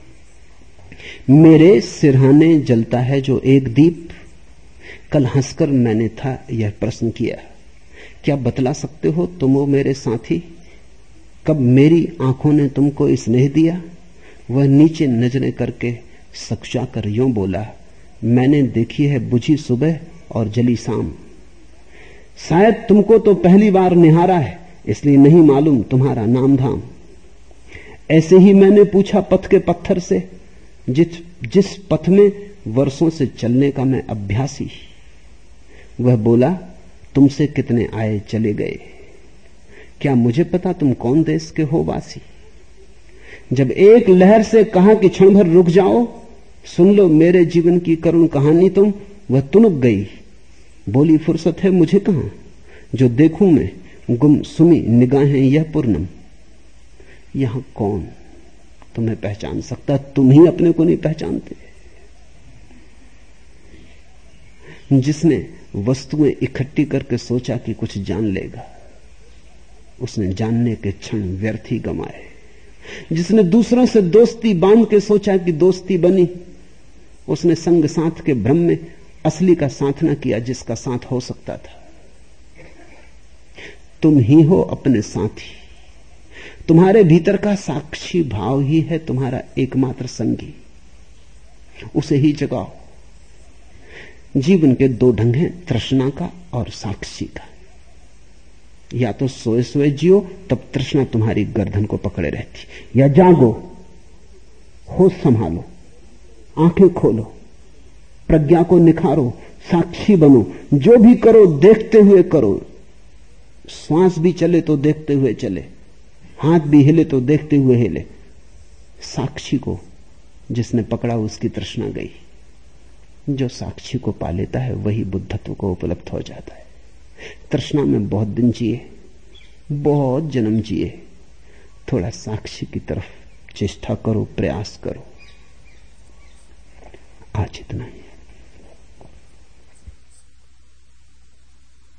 मेरे सिरहाने जलता है जो एक दीप, कल हंसकर मैंने था यह प्रश्न किया, क्या बतला सकते हो तुम हो मेरे साथी, कब मेरी आंखों ने तुमको स्नेह दिया। वह नीचे नजरें करके सकुचा कर यूं बोला, मैंने देखी है बुझी सुबह और जली शाम। शायद तुमको तो पहली बार निहारा है, इसलिए नहीं मालूम तुम्हारा नाम धाम। ऐसे ही मैंने पूछा पथ के पत्थर से, जिस पथ में वर्षों से चलने का मैं अभ्यासी। वह बोला, तुमसे कितने आए चले गए, क्या मुझे पता तुम कौन देश के हो वासी। जब एक लहर से कहा कि क्षण भर रुक जाओ, सुन लो मेरे जीवन की करुण कहानी तुम, वह तुनक गई। बोली, फुर्सत है मुझे कहां, जो देखूं मैं गुम सुमी निगाहें यह पूर्णम। यहां कौन तुम्हें पहचान सकता, तुम ही अपने को नहीं पहचानते। जिसने वस्तुएं इकट्ठी करके सोचा कि कुछ जान लेगा, उसने जानने के क्षण व्यर्थ ही गंवाए। जिसने दूसरों से दोस्ती बांध के सोचा कि दोस्ती बनी, उसने संग साथ के भ्रम में असली का साथ न किया जिसका साथ हो सकता था। तुम ही हो अपने साथी, तुम्हारे भीतर का साक्षी भाव ही है तुम्हारा एकमात्र संगी, उसे ही जगाओ। जीवन के 2 ढंग हैं, तृष्णा का और साक्षी का। या तो सोए सोए जियो, तब तृष्णा तुम्हारी गर्दन को पकड़े रहती, या जागो, होश संभालो, आंखें खोलो, प्रज्ञा को निखारो, साक्षी बनो। जो भी करो देखते हुए करो, श्वास भी चले तो देखते हुए चले, हाथ भी हिले तो देखते हुए हिले। साक्षी को जिसने पकड़ा उसकी तृष्णा गई। जो साक्षी को पा लेता है वही बुद्धत्व को उपलब्ध हो जाता है। तृष्णा में बहुत दिन जिए, बहुत जन्म जिए, थोड़ा साक्षी की तरफ चेष्टा करो, प्रयास करो। आज इतना ही।